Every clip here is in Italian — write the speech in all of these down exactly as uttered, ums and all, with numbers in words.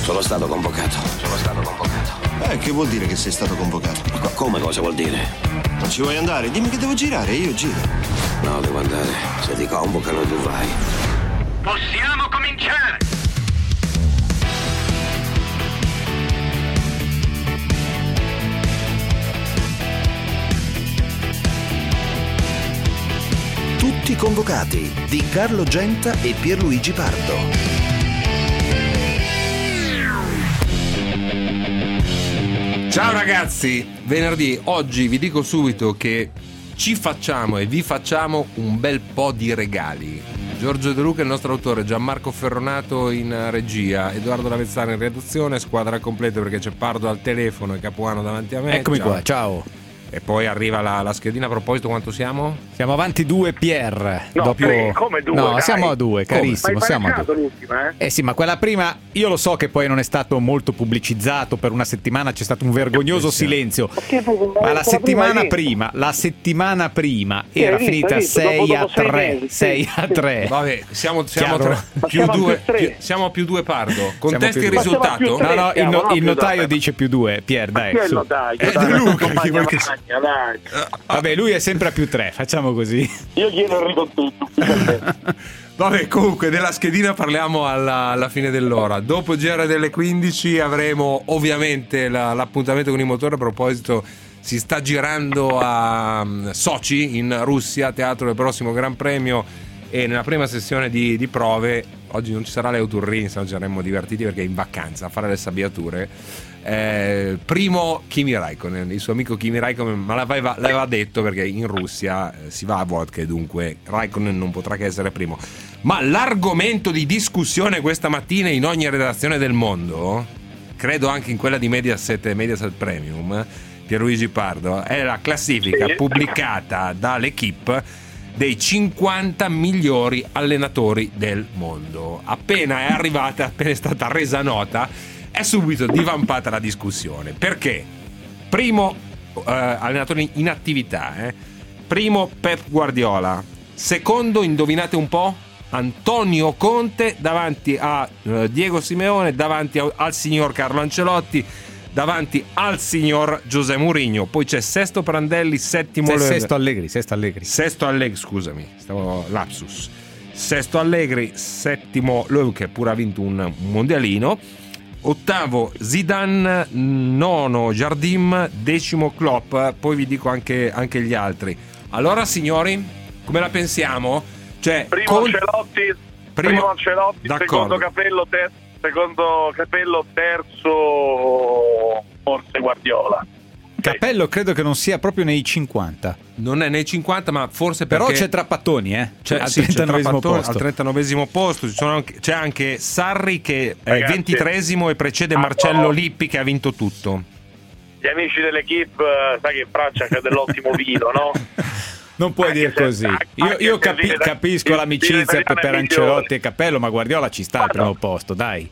Sono stato convocato. Sono stato convocato. Eh, che vuol dire che sei stato convocato? Ma come cosa vuol dire? Non ci vuoi andare? Dimmi che devo girare, io giro. No, devo andare. Se ti convocano tu vai. Possiamo cominciare! Tutti convocati di Carlo Genta e Pierluigi Pardo. Ciao ragazzi, venerdì, oggi vi dico subito che ci facciamo e vi facciamo un bel po' di regali. Giorgio De Luca, il nostro autore, Gianmarco Ferronato in regia, Edoardo Lavezzano in redazione, squadra completa perché c'è Pardo al telefono e Capuano davanti a me. Eccomi ciao. qua, ciao. E poi arriva la, la schedina. A proposito, quanto siamo? Siamo avanti due Pier. No, dopo... tre, come due? No, dai. siamo a due, carissimo. Ma hai siamo a pareggiato due. l'ultima, eh? Eh sì, ma quella prima, io lo so che poi non è stato molto pubblicizzato, per una settimana c'è stato un vergognoso silenzio. Ma la settimana prima, la settimana prima era visto, finita visto, sei dopo- a dopo sei tre, mesi, sei sì, a sì. tre. Vabbè, siamo, siamo, Chiaro. tra- Ma più siamo a due, più tre. più- siamo a più due, Pardo. Contesti più il due. Ma siamo a più risultato? tre. No, no, il, siamo, no- no, il più notaio da- dice più due. Pier, dai, Chi è il su. notaio? Eh, Dai, De Luca, compagna chi vuoi che- Magna, dai. Vabbè, lui è sempre a più tre, facciamo così. Io chiedo il ricontutto. Vabbè, comunque della schedina parliamo alla, alla fine dell'ora. Dopo G R delle quindici avremo ovviamente la- l'appuntamento con il motore. A proposito, si sta girando a um, Sochi in Russia, teatro del prossimo Gran Premio, e nella prima sessione di, di prove oggi non ci sarà Leo Turrini, se no ci saremmo divertiti perché è in vacanza a fare le sabbiature. Eh, primo Kimi Raikkonen, il suo amico Kimi Raikkonen, ma l'aveva, l'aveva detto perché in Russia eh, si va a vodka e dunque Raikkonen non potrà che essere primo. Ma l'argomento di discussione questa mattina in ogni redazione del mondo, credo anche in quella di Mediaset e Mediaset Premium, Pierluigi Pardo, è la classifica pubblicata dall'Equipe dei cinquanta migliori allenatori del mondo. Appena è arrivata, appena è stata resa nota, è subito divampata la discussione. Perché? Primo eh, allenatore in attività, eh. Primo Pep Guardiola. Secondo, indovinate un po'? Antonio Conte davanti a eh, Diego Simeone, davanti a, al signor Carlo Ancelotti, davanti al signor José Mourinho. Poi c'è Sesto Prandelli, settimo Se- Le- Sesto Allegri, Sesto Allegri. Sesto Allegri, scusami, stavo lapsus. Sesto Allegri, settimo Löw, che pure ha vinto un mondialino. Ottavo Zidane, nono Jardim, decimo Klopp. Poi vi dico anche, anche gli altri. Allora, signori, come la pensiamo? Cioè, Primo con- Ancelotti, primo- primo Ancelotti, d'accordo. secondo Capello, ter- secondo Capello, terzo forse Guardiola. Cappello credo che non sia proprio nei cinquanta. non è nei cinquanta, ma forse perché Però c'è Trapattoni, eh? C'è, al sì, c'è trentanovesimo Trapattoni posto. al trentanovesimo posto. Ci sono anche, c'è anche Sarri che è Ragazzi, ventitreesimo e precede ah, Marcello no. Lippi che ha vinto tutto. Gli amici dell'Equipe, eh, sai che in Francia c'è dell'ottimo vino, no? Non puoi Anche dire se- così. anche Io, io se capi- dire- capisco dire l'amicizia per, italiano per è Ancelotti migliore. e Cappello, ma Guardiola ci sta al Ma primo no. posto, dai.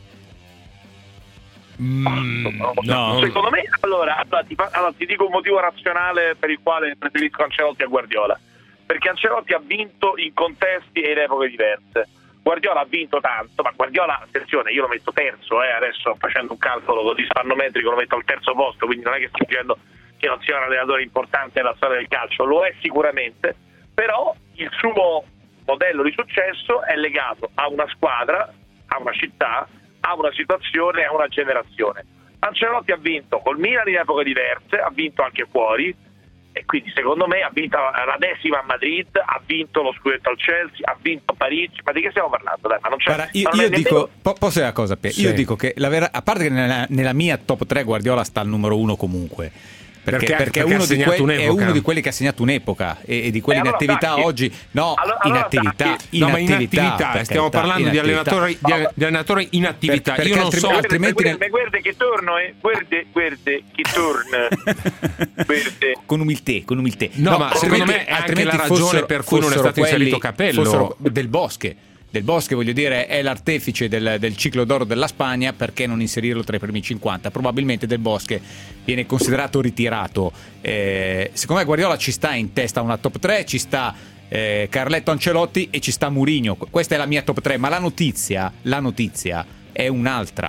Mm, no. Secondo me, allora, allora, ti fa- allora, ti dico un motivo razionale per il quale preferisco Ancelotti a Guardiola. Perché Ancelotti ha vinto in contesti e in epoche diverse. Guardiola ha vinto tanto, ma Guardiola, attenzione, io lo metto terzo, eh, adesso facendo un calcolo così spannometrico lo metto al terzo posto, quindi non è che sto dicendo che non sia un allenatore importante nella storia del calcio, lo è sicuramente, però il suo modello di successo è legato a una squadra, a una città, a una situazione, a una generazione. Ancelotti ha vinto col Milan in epoche diverse, ha vinto anche fuori, e quindi secondo me ha vinto la decima a Madrid, ha vinto lo scudetto al Chelsea, ha vinto Parigi. Ma di che stiamo parlando? Dai, ma non c'è, Guarda, io, ma non io è dico, nemmeno- po- posso dire una cosa, Pier? Sì. Io dico che la vera, a parte che nella, nella mia top tre Guardiola sta al numero uno comunque. Perché, Perché- perché, perché è, ha uno di segnato que- è un'epoca. uno di quelli che ha segnato un'epoca e, e di quelli Eh, allora in attività Sacchi. oggi. No, Allora- in allora attività. Sacchi. In no, ma in attività, attività, per stiamo carità, parlando in di attività. allenatori, di, di allenatori in attività. perché Io non altrimenti- so. altrimenti- Guarda, guarda che torno, eh. Guarda, guarda che torna. Guarda. Con umiltà, con umiltà. No, ma secondo me è anche altrimenti la ragione fossero- per cui non è fossero stato inserito quelli- Capello. fossero Del Bosque. Del Bosque, voglio dire, è l'artefice del, del ciclo d'oro della Spagna, perché non inserirlo tra i primi cinquanta? Probabilmente Del Bosque viene considerato ritirato. Eh, secondo me Guardiola ci sta in testa una top tre, ci sta eh, Carletto Ancelotti e ci sta Mourinho. Questa è la mia top tre, ma la notizia, la notizia è un'altra.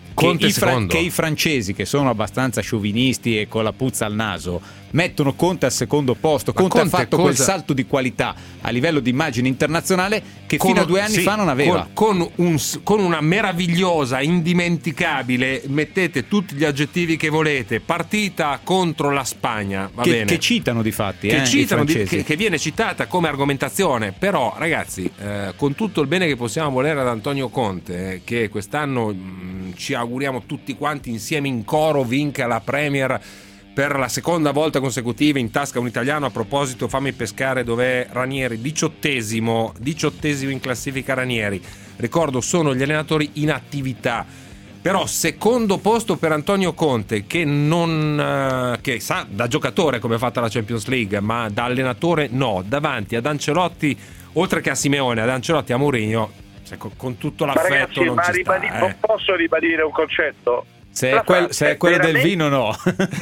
Conte i fra- secondo. che i francesi, che sono abbastanza sciovinisti e con la puzza al naso, mettono Conte al secondo posto. Ma Conte, Conte ha fatto cosa- quel salto di qualità a livello di immagine internazionale che Con- fino a due anni sì, fa non aveva. Con, con un- con una meravigliosa, indimenticabile, mettete tutti gli aggettivi che volete, partita contro la Spagna, va che, bene. che citano di fatti, Che, eh, i citano di- francesi. che, che viene citata come argomentazione, però ragazzi, eh, con tutto il bene che possiamo volere ad Antonio Conte, eh, che quest'anno mh, ci auguriamo tutti quanti insieme in coro vinca la Premier per la seconda volta consecutiva, in tasca un italiano. A proposito, fammi pescare dov'è Ranieri, diciottesimo, diciottesimo in classifica Ranieri, ricordo sono gli allenatori in attività. Però secondo posto per Antonio Conte, che non eh, che sa da giocatore come è fatta la Champions League, ma da allenatore no, davanti ad Ancelotti, oltre che a Simeone, ad Ancelotti e a Mourinho, se con, con tutto Ma l'affetto ragazzi, non ma ci ribadi- sta, non eh. posso ribadire un concetto? Se è, La quel- Francia se è quello del veramente- vino, no.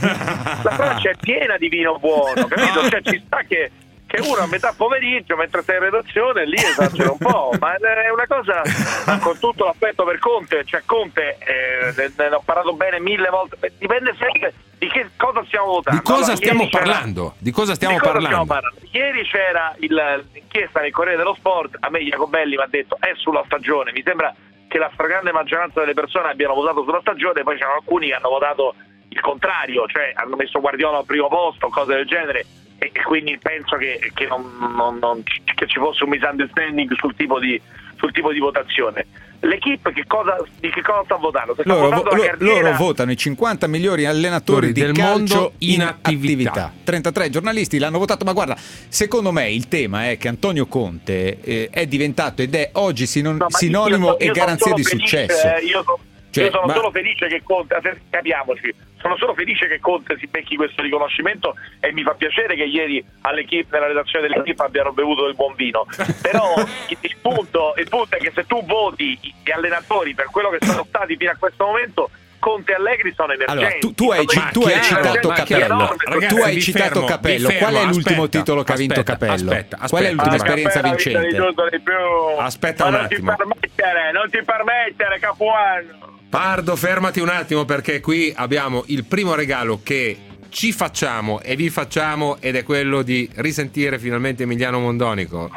La Francia è piena di vino buono, capito? Cioè ci sta che, che uno a metà pomeriggio, mentre sei in redazione, lì esagera un po', ma è una cosa, ma con tutto l'affetto per Conte, cioè Conte, eh, ne, ne ho parlato bene mille volte, dipende sempre di che cosa stiamo votando. Di cosa Allora, stiamo ieri c'era- parlando? Di cosa stiamo di cosa parlando? stiamo parlando? Ieri c'era il- l'inchiesta nel Corriere dello Sport, a me Jacobelli mi ha detto è sulla stagione, mi sembra che la stragrande maggioranza delle persone abbiano votato sulla stagione, poi c'erano alcuni che hanno votato il contrario, cioè hanno messo Guardiola al primo posto, cose del genere, e, e quindi penso che, che, non, non, non, che ci fosse un misunderstanding sul tipo di, sul tipo di votazione. L'equipe che cosa, di che cosa sta votando? Se sta Loro, votando vo- la lo- carriera- loro votano i cinquanta migliori allenatori di del calcio mondo in in attività. attività. trentatré giornalisti l'hanno votato, ma guarda, secondo me il tema è che Antonio Conte eh, è diventato ed è oggi sinon- No, ma sinonimo io so- e io sono garanzia solo di felice, successo. eh, io, so- Cioè, io sono ma- solo felice che Conte, eh, capiamoci, sono solo felice che Conte si becchi questo riconoscimento e mi fa piacere che ieri all'equipe, nella redazione dell'equipe abbiano bevuto del buon vino. Però il, il, punto, il punto è che se tu voti gli allenatori per quello che sono stati fino a questo momento, Conte e Allegri sono emergenti. Allora, tu, tu hai, ci- Ma tu hai chiaro, citato ma Capello. chiaro. Ragazzi, tu hai vi citato fermo, Capello. vi fermo, Qual è l'ultimo aspetta, titolo che ha vinto aspetta, Capello? aspetta, Qual è aspetta. l'ultima Ah, esperienza Capello ha vinto vincente? di tutto, di più. Aspetta Ma un non attimo. ti permettere, non ti permettere, Capuano. Pardo, fermati un attimo, perché qui abbiamo il primo regalo che ci facciamo e vi facciamo, ed è quello di risentire finalmente Emiliano Mondonico.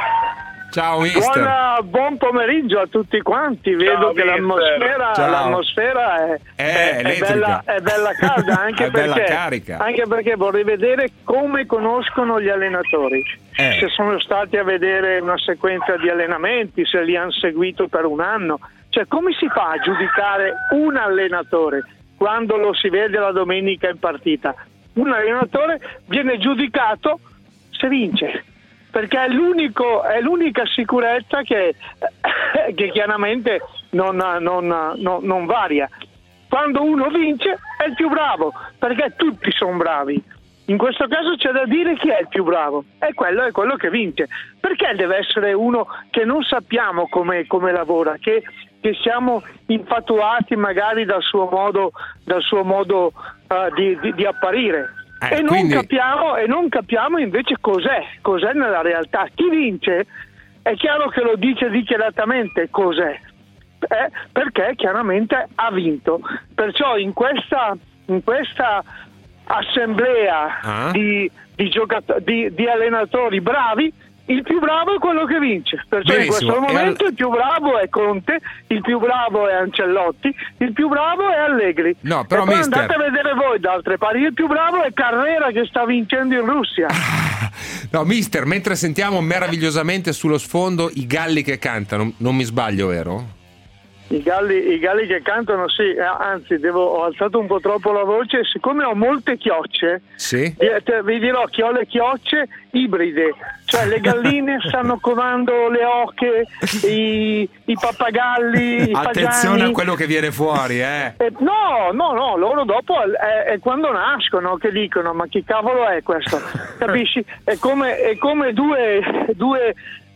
Ciao mister. Buona, buon pomeriggio a tutti quanti. Vedo Ciao, che mister. l'atmosfera, Ciao. l'atmosfera è, È è- è elettrica. bella, è bella calda, anche È bella perché, carica. anche perché vorrei vedere come conoscono gli allenatori. Eh. Se sono stati a vedere una sequenza di allenamenti, se li hanno seguito per un anno. Cioè, come si fa a giudicare un allenatore quando lo si vede la domenica in partita? Un allenatore viene giudicato se vince, perché è, l'unico, è l'unica sicurezza che, che chiaramente non, non, non, non varia. Quando uno vince è il più bravo, perché tutti sono bravi. In questo caso c'è da dire chi è il più bravo, e quello è quello che vince. Perché deve essere uno che non sappiamo come, come lavora, che, che siamo infatuati magari dal suo modo, dal suo modo uh, di, di, di apparire. Eh, e, non quindi- capiamo, e non capiamo invece cos'è, cos'è nella realtà. Chi vince è chiaro che lo dice dichiaratamente cos'è, eh, perché chiaramente ha vinto. Perciò in questa, in questa assemblea Ah. di, di, giocato- di, di allenatori bravi, il più bravo è quello che vince. Perciò Benissimo. in questo E momento al- il più bravo è Conte, il più bravo è Ancelotti, il più bravo è Allegri. No, però, e poi mister- andate a vedere voi da altre parti, il più bravo è Carrera che sta vincendo in Russia. No, mister, mentre sentiamo meravigliosamente sullo sfondo i galli che cantano, non mi sbaglio, vero? I galli, i galli che cantano, sì, eh, anzi devo, ho alzato un po' troppo la voce, siccome ho molte chiocce, Sì. vi, te- vi dirò che ho le chiocce ibride, cioè le galline stanno covando le oche, i, i pappagalli, i Attenzione fagiani. a quello che viene fuori, eh. Eh, no, no, no, loro dopo è, è quando nascono che dicono ma chi cavolo è questo, capisci? È come, è come due, due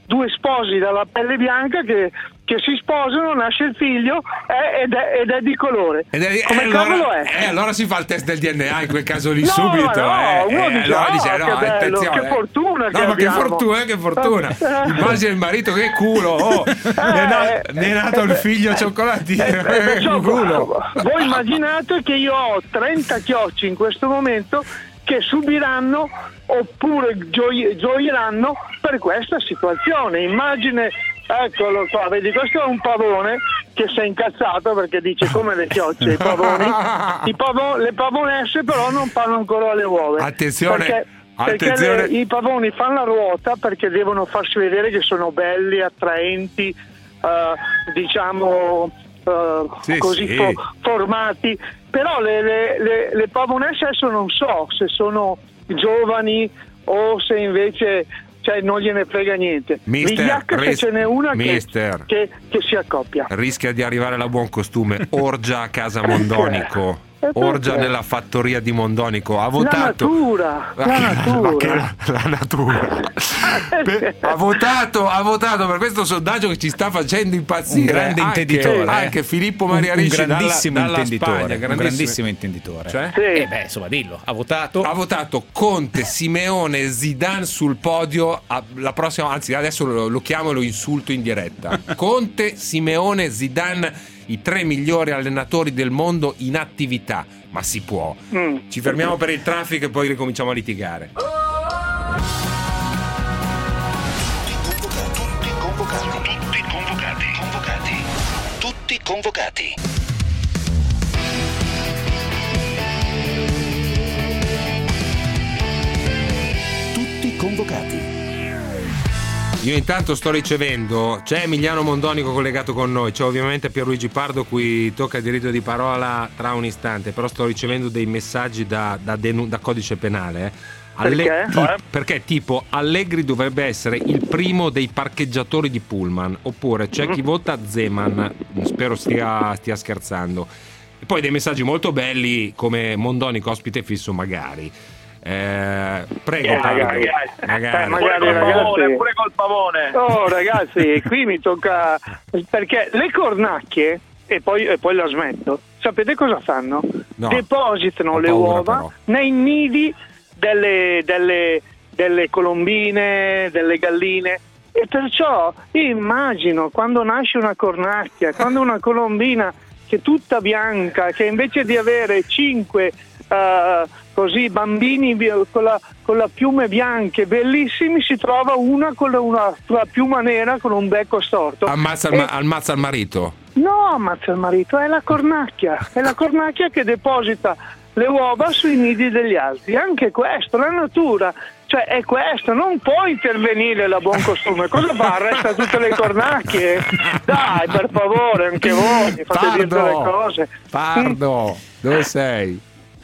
due sposi dalla pelle bianca che, che si sposano, nasce il figlio eh, ed, è, ed è di colore. Ed è, Come eh, cavolo allora, è? Eh, allora si fa il test del D N A in quel caso lì No, subito. no, eh, uno eh, dice, allora "Oh, dice, che no, bello, attenzione, che eh. fortuna No, che ma abbiamo." che fortuna, che fortuna. Immagina il marito, che culo. Oh, ne è, na- ne è nato il figlio cioccolatino. Eh, perciò, culo. voi immaginate che io ho trenta chiocci in questo momento che subiranno oppure gioi- gioiranno per questa situazione. Immagine, eccolo qua, vedi, questo è un pavone che si è incazzato perché dice come le chiocce, i pavoni, i pavo- le pavonesse però non fanno ancora le uova. Attenzione, perché, perché attenzione. le- i pavoni fanno la ruota perché devono farsi vedere che sono belli, attraenti, eh, diciamo eh, Sì, così sì. fo- formati. Però le, le, le, le pavonesse adesso non so se sono giovani o se invece, cioè, non gliene frega niente. Mister, Vigliacca, se ris- ce n'è una che, Mister. che, che si accoppia. Rischia di arrivare la buon costume. Orgia a casa Mondonico. Eh, Orgia perché? nella fattoria di Mondonico. Ha La votato. natura, Ma la che- natura. ma che- la natura. Per- ha votato, ha votato per questo sondaggio che ci sta facendo impazzire. Un grande anche, intenditore, eh. anche Filippo Maria un, un Ricci grandissimo dalla, dalla intenditore, Spagna, un grandissimo. grandissimo intenditore. Cioè? Sì. Eh beh, insomma, dillo, ha votato. Ha votato Conte, Simeone, Zidane sul podio. a- La prossima, anzi, adesso lo, lo chiamo e lo insulto in diretta. Conte, Simeone, Zidane, i tre migliori allenatori del mondo in attività. Ma si può. Mm. Ci fermiamo per il traffico e poi ricominciamo a litigare. Tutti convocati. Tutti convocati. Convocati. Tutti convocati. Tutti convocati. Io intanto sto ricevendo, c'è Emiliano Mondonico collegato con noi, c'è ovviamente Pierluigi Pardo, cui tocca diritto di parola tra un istante, però sto ricevendo dei messaggi da, da, denu- da codice penale. eh. Perché? ti- perché tipo Allegri dovrebbe essere il primo dei parcheggiatori di Pullman, oppure c'è chi vota Zeman, spero stia, stia scherzando. E poi dei messaggi molto belli come Mondonico ospite fisso magari. Eh, prego, Eh, Pardo. magari. Magari. Eh, magari. Pure col ragazzi. pavone, pure col pavone. Oh ragazzi, qui mi tocca, perché le cornacchie, e poi, e poi la smetto, sapete cosa fanno? No. Depositano Ho le paura, uova però. nei nidi delle, delle, delle colombine, delle galline, e perciò io immagino quando nasce una cornacchia, quando una colombina che è tutta bianca, che invece di avere cinque eh, così bambini bi- con la, con la piume bianche bellissimi, si trova una con la, una, la piuma nera con un becco storto. Ammazza il, E- ma- ammazza il marito. No, ammazza il marito, è la cornacchia, è la cornacchia che deposita le uova sui nidi degli altri. Anche questo, la natura, cioè è questo, non può intervenire la buon costume. Cosa fa? Arresta tutte le cornacchie? Dai, per favore, anche voi, mi fate dire delle cose. Pardo, dove sei?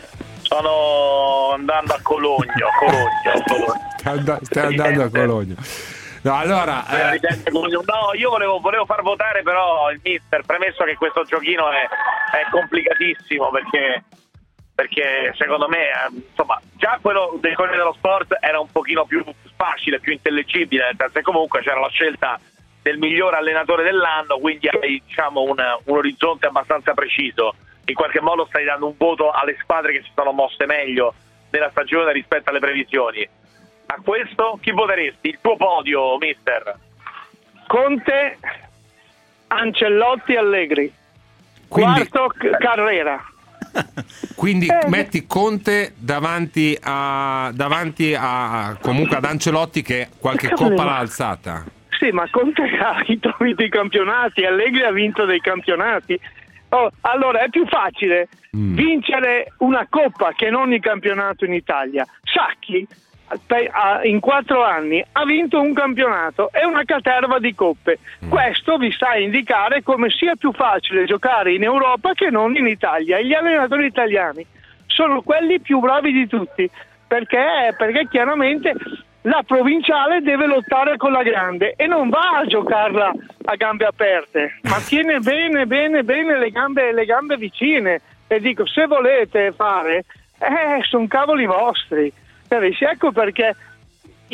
Sono andando a Cologno, a Cologno, a Cologno. Stai, and- stai andando a Cologno. No, allora, eh, Presidente Cologno. No, io volevo, volevo far votare però il mister, premesso che questo giochino è, è complicatissimo perché, perché secondo me, eh, insomma, già quello del Corriere dello Sport era un pochino più facile, più intellegibile, nel senso che comunque c'era la scelta del miglior allenatore dell'anno, quindi hai, diciamo, un, un orizzonte abbastanza preciso. In qualche modo stai dando un voto alle squadre che si sono mosse meglio nella stagione rispetto alle previsioni. A questo chi voteresti? Il tuo podio, mister? Conte, Ancelotti, Allegri. Quindi- Quarto, C- Carrera. quindi Eh, metti Conte davanti a davanti a comunque ad Ancelotti che qualche Cavolo, coppa ma- l'ha alzata. Sì, ma Conte ha vinto i campionati, Allegri ha vinto dei campionati. Oh, allora è più facile Mm. vincere una coppa che non il campionato in Italia. Sacchi pe- ha- in quattro anni ha vinto un campionato e una caterva di coppe. Mm. Questo vi sta a indicare come sia più facile giocare in Europa che non in Italia. E gli allenatori italiani sono quelli più bravi di tutti, perché, perché chiaramente la provinciale deve lottare con la grande e non va a giocarla a gambe aperte, ma tiene bene bene bene le gambe, le gambe vicine. E dico, se volete fare, eh, sono cavoli vostri. Capisci? Ecco perché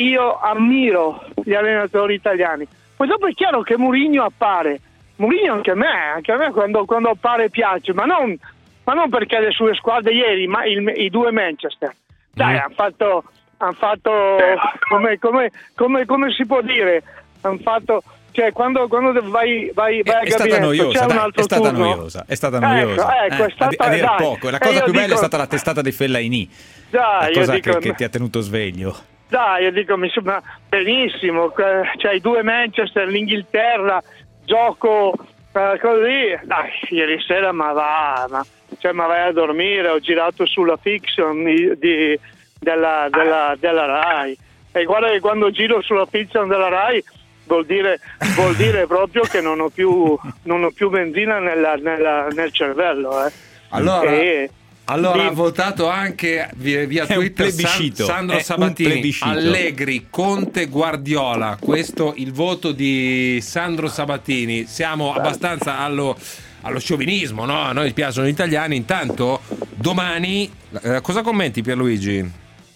io ammiro gli allenatori italiani. Poi dopo è chiaro che Mourinho appare. Mourinho anche a me, anche a me quando, quando appare piace, ma non, ma non perché le sue squadre ieri, ma il, i due Manchester. Dai, mm. hanno fatto, han fatto come, come, come, come si può dire? Hanno fatto... Cioè, quando, quando vai, vai, vai è, a è stata noiosa, c'è un dai, altro è stata turno. noiosa, è stata noiosa. Ecco, ecco, è stata, eh, a, a dire dai. poco. La cosa E più bella dico, è stata la testata di Fellaini, dai, la cosa dico, che, che ti ha tenuto sveglio. Dai, io dico, mi sembra benissimo. Cioè, i due Manchester, l'Inghilterra, gioco eh, così. Dai, ieri sera, ma va, ma, cioè, ma vai a dormire. Ho girato sulla fiction di, di, della, della, della Rai. E guarda che quando giro sulla fiction della Rai vuol dire, vuol dire proprio che non ho più, non ho più benzina nella, nella, nel cervello. Eh. Allora, e, allora di... ha votato anche via, via Twitter San, Sandro Sabatini, Allegri, Conte, Guardiola. Questo il voto di Sandro Sabatini. Siamo abbastanza allo, allo sciovinismo, no? A noi piacciono gli italiani. Intanto domani eh, cosa commenti, Pierluigi?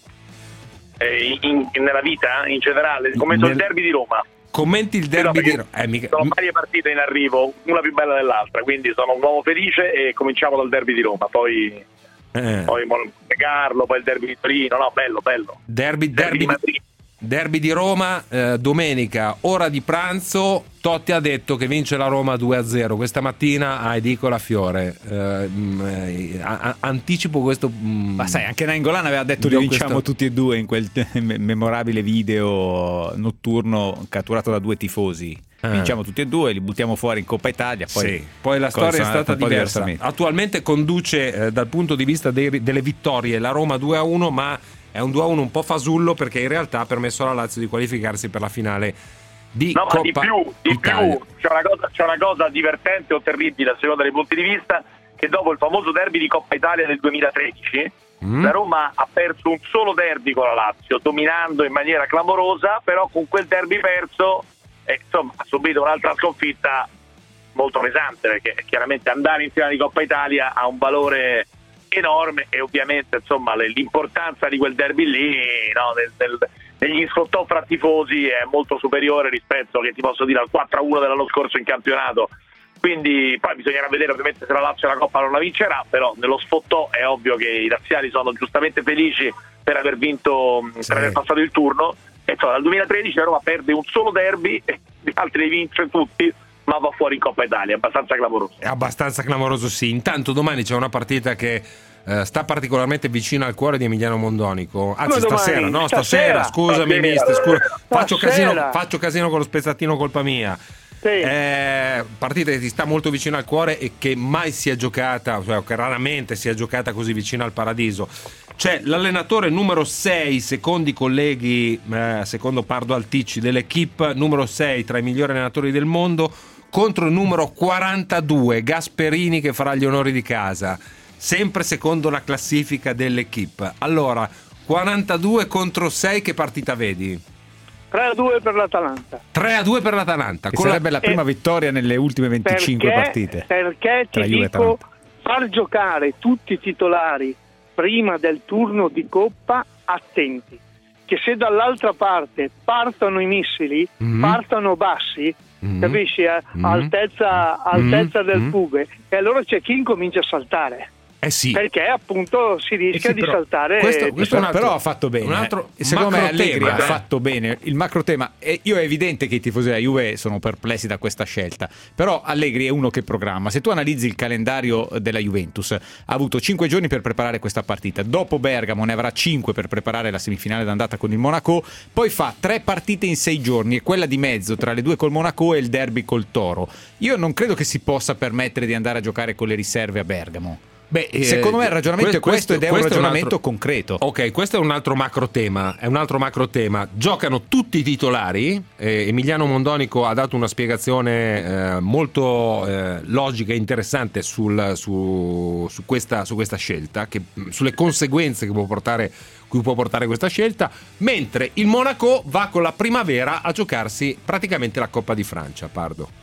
Eh, in, in, nella vita in generale commento Nel... il derby di Roma. Commenti il derby di Roma. Eh, mica... Sono varie partite in arrivo, una più bella dell'altra, quindi sono un uomo felice e cominciamo dal derby di Roma, poi eh. poi Monte Carlo, poi il derby di Torino, no, bello, bello. Derby, derby, derby, di, derby di Roma, eh, domenica, ora di pranzo. Totti ha detto che vince la Roma due a zero questa mattina a Edicola Fiore. Eh, mh, a- anticipo questo. Mh, Ma sai, anche Nainggolan aveva detto che vinciamo questo... tutti e due in quel memorabile video notturno catturato da due tifosi. Eh. Vinciamo tutti e due, li buttiamo fuori in Coppa Italia. Poi, sì. Poi la storia è stata diversa. Attualmente conduce eh, dal punto di vista dei, delle vittorie la Roma due a uno, ma è un due a uno un po' fasullo perché in realtà ha permesso alla Lazio di qualificarsi per la finale di no, Coppa ma di più, di Italia. più. C'è una cosa, c'è una cosa divertente o terribile a seconda dei punti di vista, che dopo il famoso derby di Coppa Italia del duemilatredici mm. la Roma ha perso un solo derby con la Lazio, dominando in maniera clamorosa, però con quel derby perso eh, insomma, ha subito un'altra sconfitta molto pesante, perché chiaramente andare in finale di Coppa Italia ha un valore enorme e ovviamente insomma l'importanza di quel derby lì, no, nel, nel, negli scontò fra tifosi è molto superiore rispetto, che ti posso dire, al quattro a uno dell'anno scorso in campionato. Quindi poi bisognerà vedere ovviamente se la Lazio la Coppa non la vincerà, però nello sfottò è ovvio che i razziali sono giustamente felici per aver vinto, sì. per aver passato il turno. E insomma, dal duemilatredici la Roma perde un solo derby e gli altri li vince tutti, ma va fuori in Coppa Italia, è abbastanza clamoroso. È abbastanza clamoroso, sì. Intanto domani c'è una partita che eh, sta particolarmente vicina al cuore di Emiliano Mondonico. Anzi, Come stasera, domani? no, stasera, Stasera. scusami, Stasera. mister, scusa. Faccio Stasera. casino, faccio casino con lo spezzatino, colpa mia. Sì. Eh, partita che ti sta molto vicino al cuore e che mai si è giocata, cioè che raramente si è giocata così vicino al paradiso. C'è l'allenatore numero sei, secondo i colleghi, eh, secondo Pardo Alticci, dell'equipe, numero sei tra i migliori allenatori del mondo, contro il numero quarantadue, Gasperini, che farà gli onori di casa, sempre secondo la classifica dell'equipe. Allora, quarantadue contro sei, che partita vedi? tre a due per l'Atalanta. tre a due per l'Atalanta. Che sarebbe la, la prima eh, vittoria nelle ultime venticinque perché, partite. Perché ti dico, far giocare tutti i titolari prima del turno di Coppa, attenti, che se dall'altra parte partono i missili, mm-hmm. partono bassi, mm-hmm. capisci? Eh? Mm-hmm. Altezza, altezza mm-hmm. del pube, e allora c'è chi incomincia a saltare. Eh sì. Perché appunto si rischia eh sì, di saltare. Questo, questo altro, però ha fatto bene. Un altro secondo me Allegri tema, ha eh? fatto bene il macro tema. E io è evidente che i tifosi della Juve sono perplessi da questa scelta. Però Allegri è uno che programma. Se tu analizzi il calendario della Juventus, ha avuto cinque giorni per preparare questa partita. Dopo Bergamo ne avrà cinque per preparare la semifinale d'andata con il Monaco. Poi fa tre partite in sei giorni, e quella di mezzo tra le due col Monaco e il derby col Toro. Io non credo che si possa permettere di andare a giocare con le riserve a Bergamo. Beh, secondo eh, me il ragionamento questo, è questo ed è questo un ragionamento è un altro, concreto. Ok, questo è un altro macro tema. È un altro macro tema. Giocano tutti i titolari. Eh, Emiliano Mondonico ha dato una spiegazione eh, molto eh, logica e interessante sul, su, su, questa, su questa scelta, che, sulle conseguenze che può portare, cui può portare questa scelta. Mentre il Monaco va con la primavera a giocarsi praticamente la Coppa di Francia. Pardo.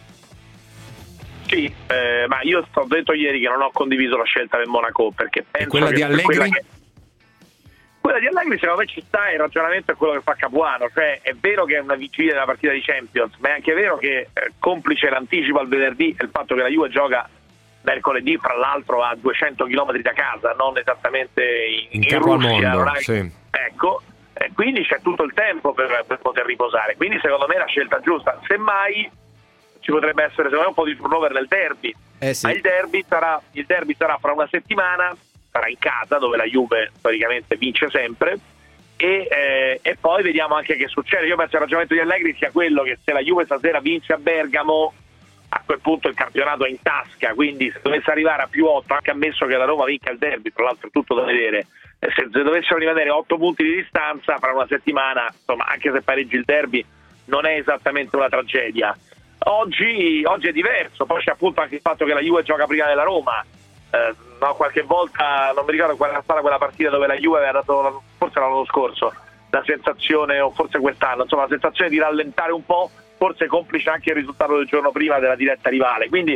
Sì, eh, ma io ho detto ieri che non ho condiviso la scelta del Monaco, perché penso quella che di Allegri? quella che... Quella di Allegri secondo me ci sta, il ragionamento è quello che fa Capuano, cioè è vero che è una vigilia della partita di Champions, ma è anche vero che eh, complice l'anticipo al venerdì e il fatto che la Juve gioga mercoledì, fra l'altro a duecento chilometri da casa, non esattamente in, in, in capo Russia, al mondo, hai... sì. Ecco, eh, quindi c'è tutto il tempo per, per poter riposare, quindi secondo me è la scelta giusta. Semmai ci potrebbe essere secondo me un po' di turnover nel derby, eh sì. ma il derby sarà il derby sarà fra una settimana, sarà in casa dove la Juve storicamente vince sempre e, eh, e poi vediamo anche che succede. Io penso che il ragionamento di Allegri sia quello che se la Juve stasera vince a Bergamo, a quel punto il campionato è in tasca, quindi se dovesse arrivare a più otto, anche ammesso che la Roma vinca il derby, tra l'altro è tutto da vedere, se, se dovessero rimanere otto punti di distanza fra una settimana, insomma, anche se pareggi il derby non è esattamente una tragedia. Oggi, oggi è diverso, poi c'è appunto anche il fatto che la Juve gioca prima della Roma. Eh, no, qualche volta non mi ricordo qual era stata quella partita dove la Juve aveva dato, forse l'anno scorso, la sensazione, o forse quest'anno, insomma la sensazione di rallentare un po', forse complice anche il risultato del giorno prima della diretta rivale. Quindi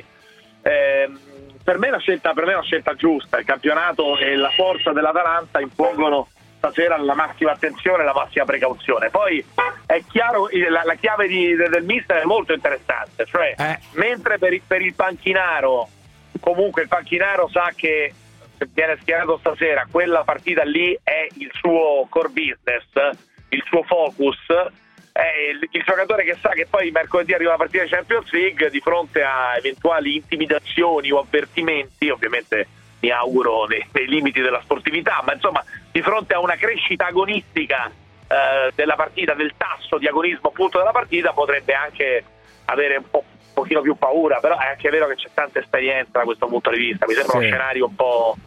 ehm, per me è una scelta, per me è una scelta giusta. Il campionato e la forza dell'Atalanta impongono stasera la massima attenzione e la massima precauzione. Poi è chiaro, la, la chiave di, del mister è molto interessante, cioè eh. mentre per il, per il panchinaro comunque il panchinaro sa che se viene schierato stasera quella partita lì è il suo core business, il suo focus, è il, il giocatore che sa che poi mercoledì arriva la partita di Champions League, di fronte a eventuali intimidazioni o avvertimenti, ovviamente mi auguro nei, nei limiti della sportività, ma insomma di fronte a una crescita agonistica eh, della partita, del tasso di agonismo appunto della partita, potrebbe anche avere un po' un pochino più paura, però è anche vero che c'è tanta esperienza da questo punto di vista, mi sembra sì. uno scenario un po'...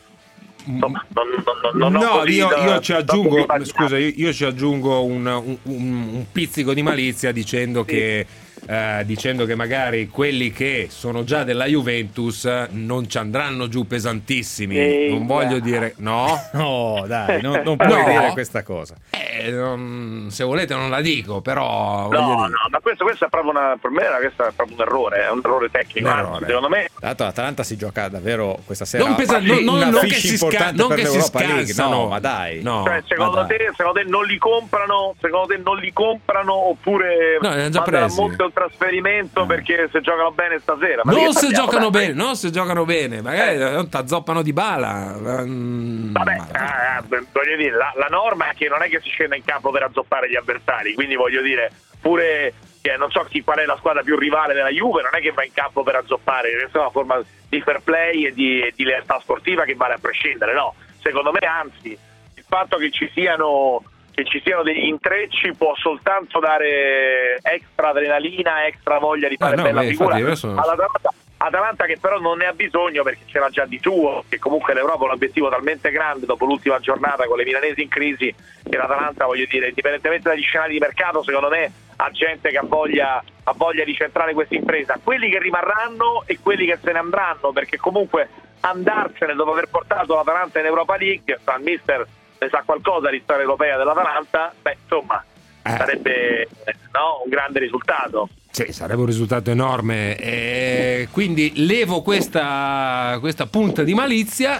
Insomma, non, non, non, non no, così io, da, io ci aggiungo scusa, io, io ci aggiungo un, un, un pizzico di malizia dicendo sì. che eh, dicendo che magari quelli che sono già della Juventus non ci andranno giù pesantissimi. Ehi, non voglio yeah. dire no, no, dai, non, non puoi no. dire questa cosa. Eh, non, se volete non la dico, però no, dire. no, ma questo, questo è proprio una, per me questo è proprio un errore, è un errore tecnico. Un errore. Secondo me, tra l'altro, l'Atalanta si gioca davvero questa sera. Non, pesa, non, non, non che si sca- non per che si scansano, no, ma dai. No, cioè, secondo ma te, dai. secondo te non li comprano? Secondo te non li comprano oppure no, mandano a monte un trasferimento perché se giocano bene stasera? Ma non se parliamo, giocano dai. bene, non se giocano bene, magari eh. t'azzoppano di bala. Mm, Vabbè, eh, voglio dire, la, la norma è che non è che si scenda in campo per azzoppare gli avversari, quindi voglio dire, pure che non so chi qual è la squadra più rivale della Juve, non è che va in campo per azzoppare, questa è una forma di fair play e di, di lealtà sportiva che vale a prescindere, no? Secondo me, anzi, il fatto che ci siano che ci siano degli intrecci può soltanto dare extra adrenalina, extra voglia di fare ah, no, bella beh, figura infatti, sono... all'Atalanta. Atalanta che però non ne ha bisogno perché c'era già di suo, che comunque l'Europa è un obiettivo talmente grande dopo l'ultima giornata con le milanesi in crisi che l'Atalanta, voglio dire, indipendentemente dagli scenari di mercato, secondo me ha gente che ha voglia, ha voglia di centrare questa impresa, quelli che rimarranno e quelli che se ne andranno, perché comunque andarsene dopo aver portato l'Atalanta in Europa League, il mister ne sa qualcosa di storia europea dell'Atalanta, beh insomma eh. sarebbe no, un grande risultato. Sì, sarebbe un risultato enorme, e quindi levo questa, questa punta di malizia.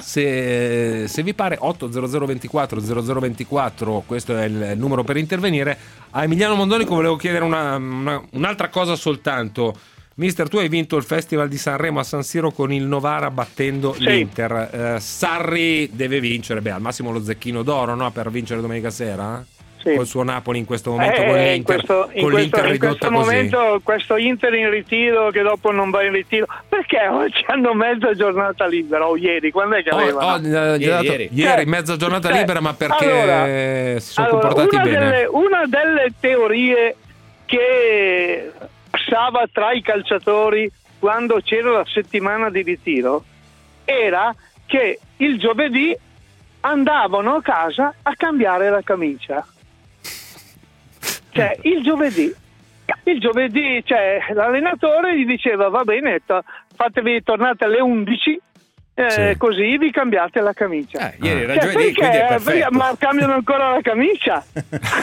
Se, se vi pare, otto zero zero ventiquattro zero zero ventiquattro, questo è il numero per intervenire. A Emiliano Mondonico volevo chiedere una, una, un'altra cosa soltanto. Mister, tu hai vinto il Festival di Sanremo a San Siro con il Novara battendo sì. l'Inter. Eh, Sarri deve vincere, beh, al massimo lo zecchino d'oro, no? Per vincere domenica sera? Sì. Col suo Napoli in questo momento, eh, con l'Inter, in questo, in con questo, l'Inter in ridotta questo così. momento questo Inter in ritiro che dopo non va in ritiro perché oggi hanno mezza giornata libera o ieri, quando è che avevano? Oh, oh, ieri, dato, ieri. ieri mezza giornata cioè, libera, ma perché allora, si sono allora, comportati una bene delle, una delle teorie che passava tra i calciatori quando c'era la settimana di ritiro era che il giovedì andavano a casa a cambiare la camicia. Cioè il giovedì il giovedì cioè, l'allenatore gli diceva va bene, to- fatevi tornate alle undici eh, sì. così vi cambiate la camicia. Eh, ieri era cioè, giovedì, perché, quindi è perfetto. ma cambiano ancora la camicia?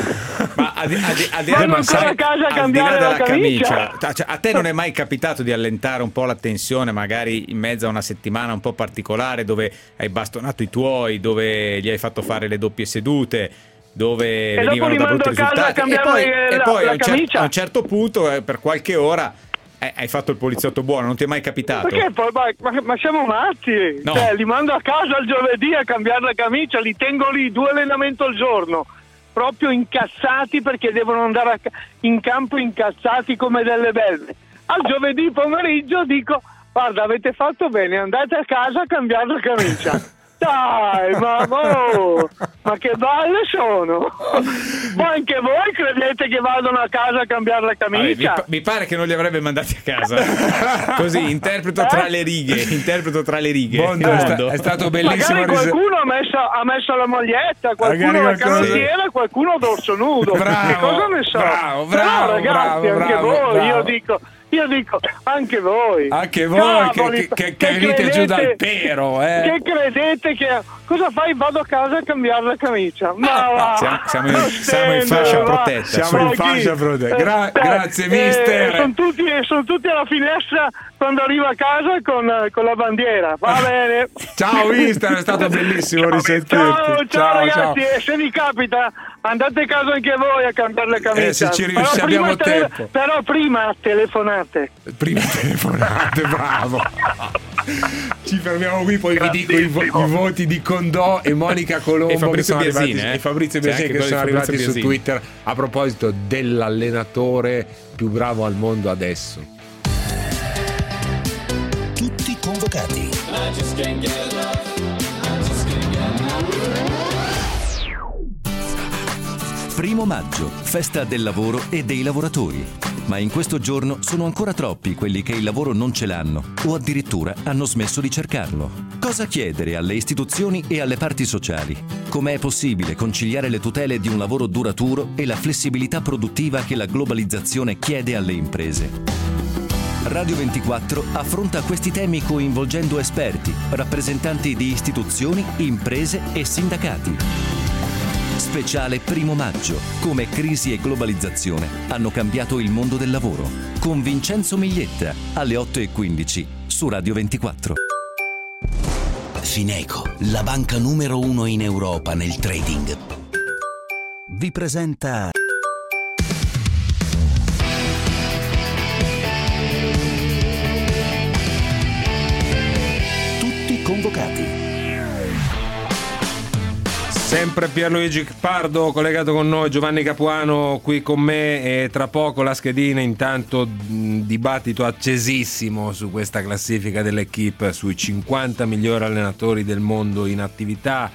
Ma a di, a di, a di, Vanno ma ancora sai, a casa a al cambiare di là la della camicia. cioè, a te non è mai capitato di allentare un po' la tensione, magari in mezzo a una settimana un po' particolare, dove hai bastonato i tuoi, dove gli hai fatto fare le doppie sedute, dove E venivano dopo da li brutti mando a casa a risultati, e cambiare poi, la- e poi la a, un cer- camicia. a un certo punto, eh, per qualche ora, eh, hai fatto il poliziotto buono. Non ti è mai capitato? Perché poi, ma, ma- ma siamo matti? No. Cioè, li mando a casa il giovedì a cambiare la camicia, li tengo lì due allenamenti al giorno, proprio incazzati perché devono andare a ca- in campo incazzati come delle belve. Al giovedì pomeriggio dico: guarda, avete fatto bene, andate a casa a cambiare la camicia. Dai, ma, oh, ma che balle sono! Ma anche voi credete che vadano a casa a cambiare la Vabbè, mi, camicia? pa- mi pare che non li avrebbe mandati a casa. Così, interpreto tra le righe. Interpreto tra le righe. Mondo, Il è, sta- mondo. è stato bellissimo. Magari ris- qualcuno ha messo, ha messo la maglietta, qualcuno Magari la qualcosa- canottiera, qualcuno dorso nudo. Bravo, che cosa ne so? bravo, Però, bravo, ragazzi, bravo, anche bravo, voi, bravo. io dico, io dico, anche voi. Anche voi Cavoli, che, che, che venite giù dal pero, eh. Che credete che... Cosa fai? Vado a casa a cambiare la camicia. Ma va, Siamo- siamo in- non siamo in scendo, fascia va. protetta. Siamo in Ma chi- fascia protetta. Gra- eh, grazie, eh, mister. Sono tutti, son tutti alla finestra quando arrivo a casa con, con la bandiera. Va bene. Ciao mister, è stato bellissimo risentirti. Ciao, ciao, ragazzi, e se vi capita andate a casa anche voi a cambiare la camicia. Eh, se ci rius- Però se prima abbiamo tele- tempo. Però prima telefonate. Prima telefonate, bravo. Ci fermiamo qui, poi vi dico i, vo- i voti di Condò e Monica Colombo E Fabrizio che sono Biasini, arrivati, eh. e Fabrizio C'è Biasini anche che quello sono di arrivati Fabrizio su Biasini. Twitter a proposito dell'allenatore più bravo al mondo adesso. Tutti convocati. Primo maggio, festa del lavoro e dei lavoratori. Ma in questo giorno sono ancora troppi quelli che il lavoro non ce l'hanno o addirittura hanno smesso di cercarlo. Cosa chiedere alle istituzioni e alle parti sociali? Com'è possibile conciliare le tutele di un lavoro duraturo e la flessibilità produttiva che la globalizzazione chiede alle imprese? Radio ventiquattro affronta questi temi coinvolgendo esperti, rappresentanti di istituzioni, imprese e sindacati. Speciale Primo Maggio, come crisi e globalizzazione hanno cambiato il mondo del lavoro. Con Vincenzo Miglietta, alle otto e quindici su Radio ventiquattro. Fineco, la banca numero uno in Europa nel trading, Vi presenta Tutti convocati. Sempre Pierluigi Pardo collegato con noi, Giovanni Capuano qui con me e tra poco la schedina. Intanto mh, dibattito accesissimo su questa classifica dell'Equipe sui cinquanta migliori allenatori del mondo in attività.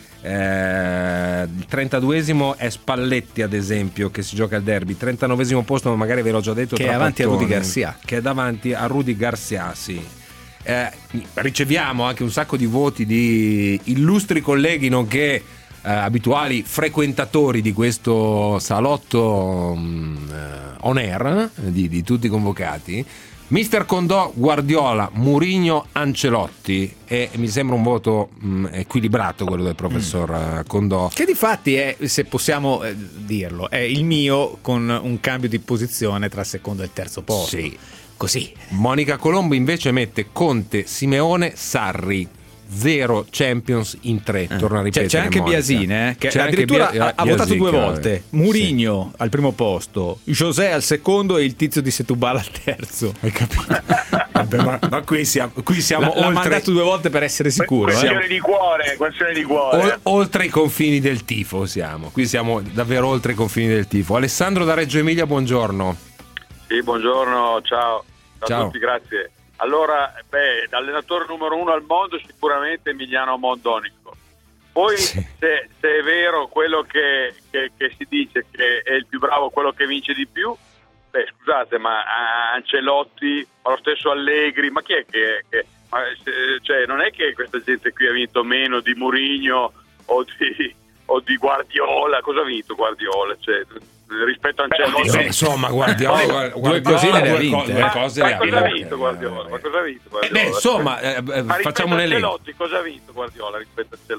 Eh, il trentaduesimo è Spalletti, ad esempio, che si gioca al derby. trentanovesimo posto, ma magari ve l'ho già detto, Che tra è avanti a pattoni, Rudy Garcia. che è davanti a Rudy Garcia, sì. Eh, riceviamo anche un sacco di voti di illustri colleghi nonché eh, abituali frequentatori di questo salotto um, eh, on air di, di tutti convocati. Mister Condò, Guardiola, Mourinho, Ancelotti, e mi sembra un voto mh, equilibrato quello del professor mm. Condò. Che di fatti è, se possiamo eh, dirlo, è il mio con un cambio di posizione tra il secondo e il terzo posto. Sì. Così. Monica Colombo invece mette Conte, Simeone, Sarri. Zero Champions in tre, torna a ripetere. C'è, c'è anche Monica. Biasini, eh, che C'è anche addirittura Bia- ha, ha Biasi, votato due che- volte. Mourinho al primo posto, José al secondo e il tizio di Setúbal al terzo. Hai capito? Vabbè, ma, ma qui siamo, qui siamo L'ha, l'ha oltre, mandato due volte per essere sicuro. eh. Questione di cuore, questione di cuore. ol- oltre i confini del tifo siamo. Qui siamo davvero oltre i confini del tifo. Alessandro da Reggio Emilia, buongiorno. Sì, buongiorno, ciao. Ciao, Ciao. a tutti, grazie. Allora, beh, l'allenatore numero uno al mondo sicuramente Emiliano Mondonico. Poi, Sì. se, se è vero quello che, che, che si dice che è il più bravo, quello che vince di più, beh, scusate, ma Ancelotti, ma lo stesso Allegri, ma chi è che... che ma, se- cioè, non è che questa gente qui ha vinto meno di Mourinho o di, o di Guardiola. Cosa ha vinto Guardiola? Cioè, rispetto a Ancelotti... Beh, insomma, Guardiola, Beh, Guardiola, due cosine le ha due vinte. co- due Ma, cose ma le ha cosa ha vinte. vinto Guardiola? Ma cosa ha vinto Eh, Guardiola? beh, insomma, eh, eh, Ma rispetto facciamo un a elenco. Ancelotti, cosa ha vinto Guardiola rispetto a Ancelotti?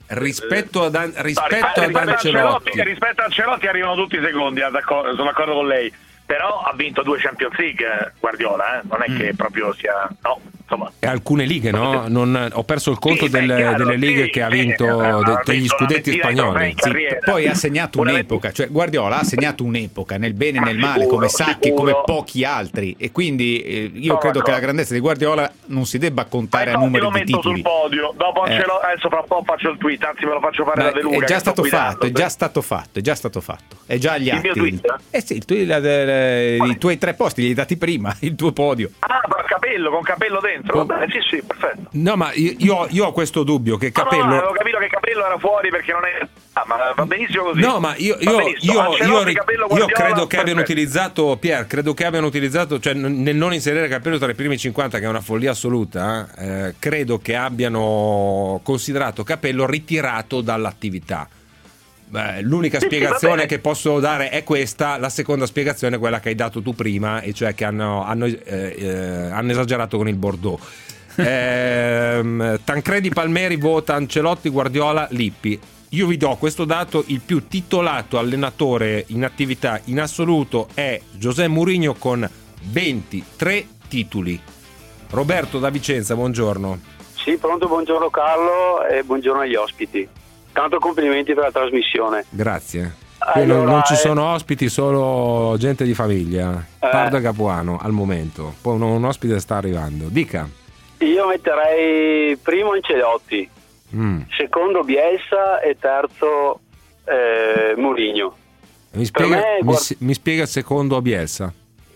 rispetto ad, An- rispetto no, ad rispetto Ancelotti, Ancelotti rispetto a Ancelotti arrivano tutti i secondi, d'accordo, sono d'accordo con lei, però ha vinto due Champions League Guardiola, eh? non è mm. che proprio sia, no, insomma. E alcune lighe, no? Non, ho perso il conto sì, delle, beh, chiaro, delle lighe sì, che ha sì, vinto, eh, de, ha degli vinto scudetti spagnoli. Sì, poi ha segnato Una un'epoca, cioè Guardiola ha segnato un'epoca nel bene e nel male, sicuro, come Sacchi, sicuro. come pochi altri, e quindi eh, io Sono credo d'accordo. che la grandezza di Guardiola non si debba contare a numeri lo di metto titoli. sul podio, dopo Eh. Ancelotti, adesso fra un po' faccio il tweet, anzi me lo faccio fare Ma da De Luca. è già che sto stato guidando, fatto, è già stato fatto, è già stato fatto. È già agli Il atti. mio tweet? Eh sì, il tuo- la- la- la- i tuoi tre posti li hai dati prima, il tuo podio. Ah, ma Capello, con Capello dentro, va bene, sì sì, perfetto. No, ma io, io, io ho questo dubbio che No, no, Capello. avevo capito che Capello era fuori perché non è. Ah, ma va benissimo così. No, ma io, Va io, benissimo. io, Ancelotti, io, Capello, io Guardiola, credo che abbiano perfetto. utilizzato, Pier, credo che abbiano utilizzato, cioè n- nel non inserire Capello tra i primi cinquanta, che è una follia assoluta, eh, credo che abbiano considerato Capello ritirato dall'attività. Beh, l'unica Sì, sì, spiegazione va bene. che posso dare è questa, la seconda spiegazione è quella che hai dato tu prima, e cioè che hanno, hanno, eh, eh, hanno esagerato con il Bordeaux. Ehm, Tancredi Palmeri vota Ancelotti, Guardiola, Lippi. Io vi do questo dato: il più titolato allenatore in attività in assoluto è José Mourinho con ventitré titoli. Roberto da Vicenza, buongiorno. Sì, pronto, buongiorno Carlo e buongiorno agli ospiti. Tanto complimenti per la trasmissione. Grazie. Qui non, Allora, non ci eh, sono ospiti, solo gente di famiglia. Eh. Pardo e Capuano al momento. Poi un, un ospite sta arrivando. Dica. Io metterei primo Ancelotti, Mm. secondo Bielsa e terzo eh, Mourinho. Mi spiega, me, mi, guarda- si- mi spiega il secondo a Bielsa.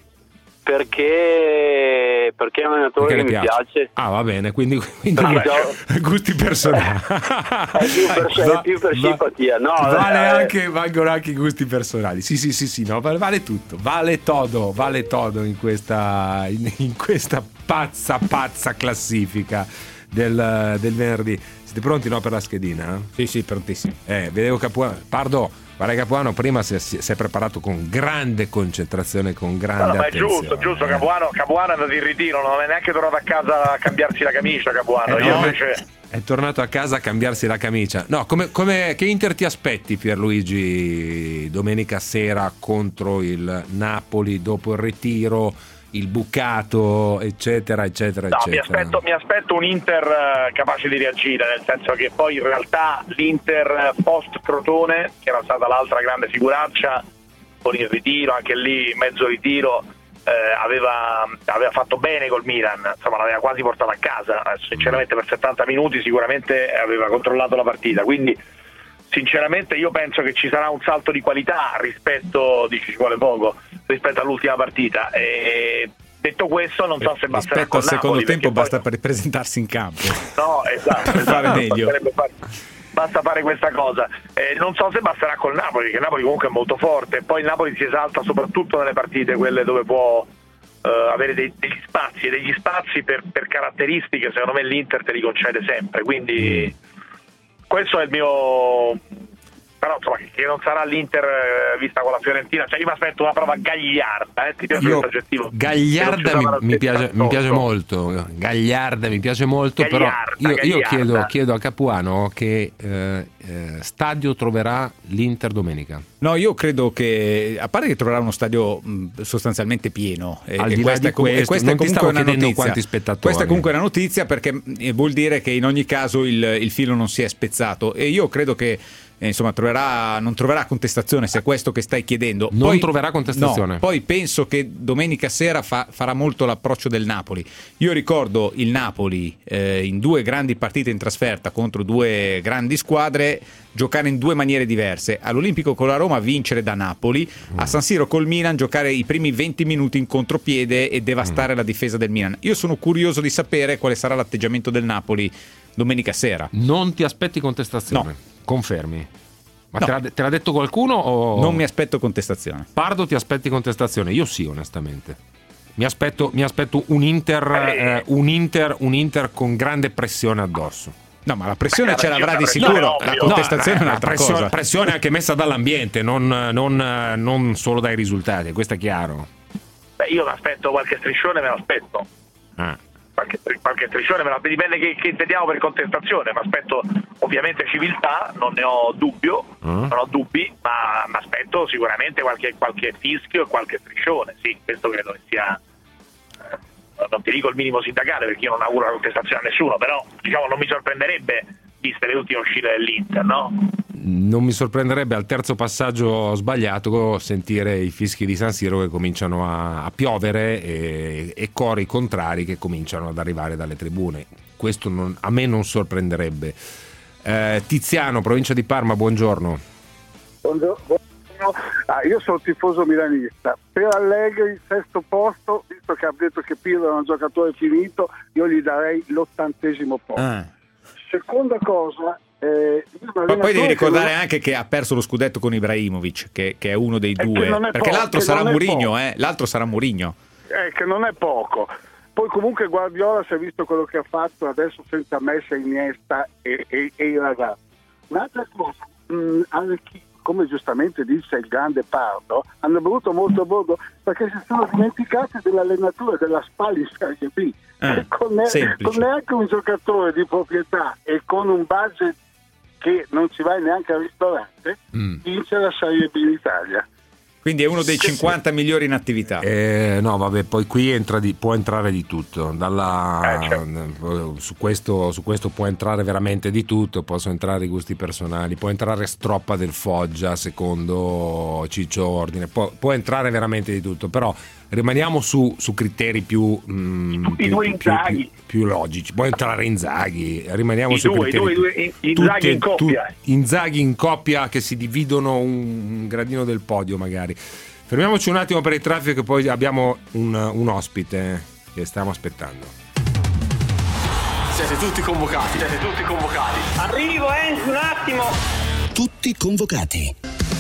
Perché, perché è un allenatore Perché che le mi piace. Ah, va bene, quindi, quindi Perché gusti personali. È più per, Va- è più per va- simpatia. No, vale eh, anche, valgono anche i gusti personali. Sì, sì, sì, sì, no, vale, vale tutto. Vale todo, vale todo in questa, in, in questa pazza, pazza classifica del, del venerdì. Siete pronti, no, per la schedina? Sì, sì, prontissimo. Eh, vedevo Capuano. Pardo, guarda, Capuano prima si è, si è preparato con grande concentrazione, con No, grande no, ma è attenzione. giusto, giusto. eh. Capuano, Capuano è andato in ritiro, non è neanche tornato a casa a cambiarsi la camicia. Capuano, Eh io no, invece. è tornato a casa a cambiarsi la camicia. No, come, come- che Inter ti aspetti, Pierluigi, domenica sera contro il Napoli, dopo il ritiro, il bucato, eccetera, eccetera, No, mi eccetera? aspetto, mi aspetto un Inter eh, capace di reagire, nel senso che poi in realtà l'Inter post Crotone, che era stata l'altra grande figuraccia, con il ritiro, anche lì mezzo ritiro, eh, aveva, aveva fatto bene col Milan, insomma l'aveva quasi portato a casa. Eh, sinceramente per settanta minuti sicuramente aveva controllato la partita, quindi sinceramente io penso che ci sarà un salto di qualità rispetto, dici ci vuole poco, rispetto all'ultima partita. E detto questo, non so se basterà Rispetto col al secondo Napoli, tempo perché basta poi- per presentarsi in campo. No, esatto, Per fare esatto, meglio. basterebbe fare- basta fare questa cosa. Eh, non so se basterà col Napoli, che il Napoli comunque è molto forte. Poi il Napoli si esalta soprattutto nelle partite quelle dove può eh, avere dei- degli spazi, e degli spazi per, per caratteristiche, secondo me l'Inter te li concede sempre. Quindi questo è il mio. Però insomma che non sarà l'Inter eh, vista con la Fiorentina, cioè io mi aspetto una prova gagliarda, eh? Ti piace Io- questo aggettivo? Gagliarda Che non si mi, usava mi piace, mi piace tanto. molto. Gagliarda mi piace molto, Gagliarda, però io, io Gagliarda. chiedo, chiedo a Capuano che eh, eh, stadio troverà l'Inter domenica. No, io credo che, a parte che troverà uno stadio mh, sostanzialmente pieno, e, Al e di là questa di è com- e questo, questa è non ti comunque stavo una chiedendo notizia. quanti spettatori. Questa è comunque una notizia, perché mh, vuol dire che in ogni caso il, il filo non si è spezzato, e io credo che eh, insomma troverà, non troverà contestazione, se è questo che stai chiedendo. Non Poi- troverà contestazione. no, poi penso che domenica sera fa- farà molto l'approccio del Napoli. Io ricordo il Napoli eh, in due grandi partite in trasferta contro due grandi squadre giocare in due maniere diverse. All'Olimpico con la Roma vincere da Napoli, a San Siro col Milan giocare i primi venti minuti in contropiede e devastare la difesa del Milan. Io sono curioso di sapere quale sarà l'atteggiamento del Napoli domenica sera. Non ti aspetti contestazione? No. Confermi? Ma No. te, l'ha, te l'ha detto qualcuno o... Non mi aspetto contestazione. Pardo, ti aspetti contestazione? Io sì, onestamente. Mi aspetto, mi aspetto un Inter, eh, un Inter, un Inter con grande pressione addosso. No, ma la pressione Beh, ce l'avrà di no, sicuro, no, la no, contestazione è la un'altra pressione, cosa. pressione anche messa dall'ambiente, non, non, non solo dai risultati, questo è chiaro. Beh, io mi aspetto qualche striscione, me lo aspetto. Ah. qualche, qualche striscione, ma dipende che, che intendiamo per contestazione. Ma aspetto ovviamente civiltà, non ne ho dubbio, mm. non ho dubbi, ma, ma aspetto sicuramente qualche, qualche fischio e qualche striscione. Sì, questo credo che sia, eh, non ti dico il minimo sindacale perché io non auguro la contestazione a nessuno, però diciamo non mi sorprenderebbe viste le ultime uscite dell'Inter, no? Non mi sorprenderebbe al terzo passaggio sbagliato sentire i fischi di San Siro che cominciano a, a piovere e, e cori contrari che cominciano ad arrivare dalle tribune. Questo non, a me non sorprenderebbe. Eh, Tiziano, provincia di Parma, buongiorno. Buongiorno. Ah, io sono tifoso milanista. Per Allegri, sesto posto, visto che ha detto che Pirlo è un giocatore finito, io gli darei l'ottantesimo posto. Ah. Seconda cosa, eh, ma poi devi ricordare non... anche che ha perso lo scudetto con Ibrahimovic, che, che è uno dei è due, perché poco, l'altro sarà Mourinho, eh? L'altro sarà Mourinho. Eh, che non è poco. Poi comunque Guardiola si è visto quello che ha fatto adesso senza Messi, Iniesta e, e, e i ragazzi. Un'altra cosa, mh, come giustamente disse il grande Pardo, hanno bevuto molto a bordo perché si sono dimenticati dell'allenatore della Spal in Serie B. Eh, con, ne- con neanche un giocatore di proprietà e con un budget che non ci vai neanche al ristorante, mm. vince la Serie B in Italia. Quindi è uno dei cinquanta sì. migliori in attività. Eh, no, vabbè, poi qui entra di, può entrare di tutto. Dalla, eh, certo. su, questo, su questo può entrare veramente di tutto. Possono entrare i gusti personali, può entrare Stroppa del Foggia, secondo Ciccio Ordine, può, può entrare veramente di tutto. Però rimaniamo su, su criteri più, mh, più, più, più, più, più logici. Può entrare Inzaghi, rimaniamo I su due, criteri. Due, due, Inzaghi in coppia. Tu, Inzaghi in coppia che si dividono un gradino del podio magari. Fermiamoci un attimo per il traffico che poi abbiamo un, un ospite che stiamo aspettando. Siete tutti convocati. Siete tutti convocati. Arrivo, eh, un attimo. Tutti convocati.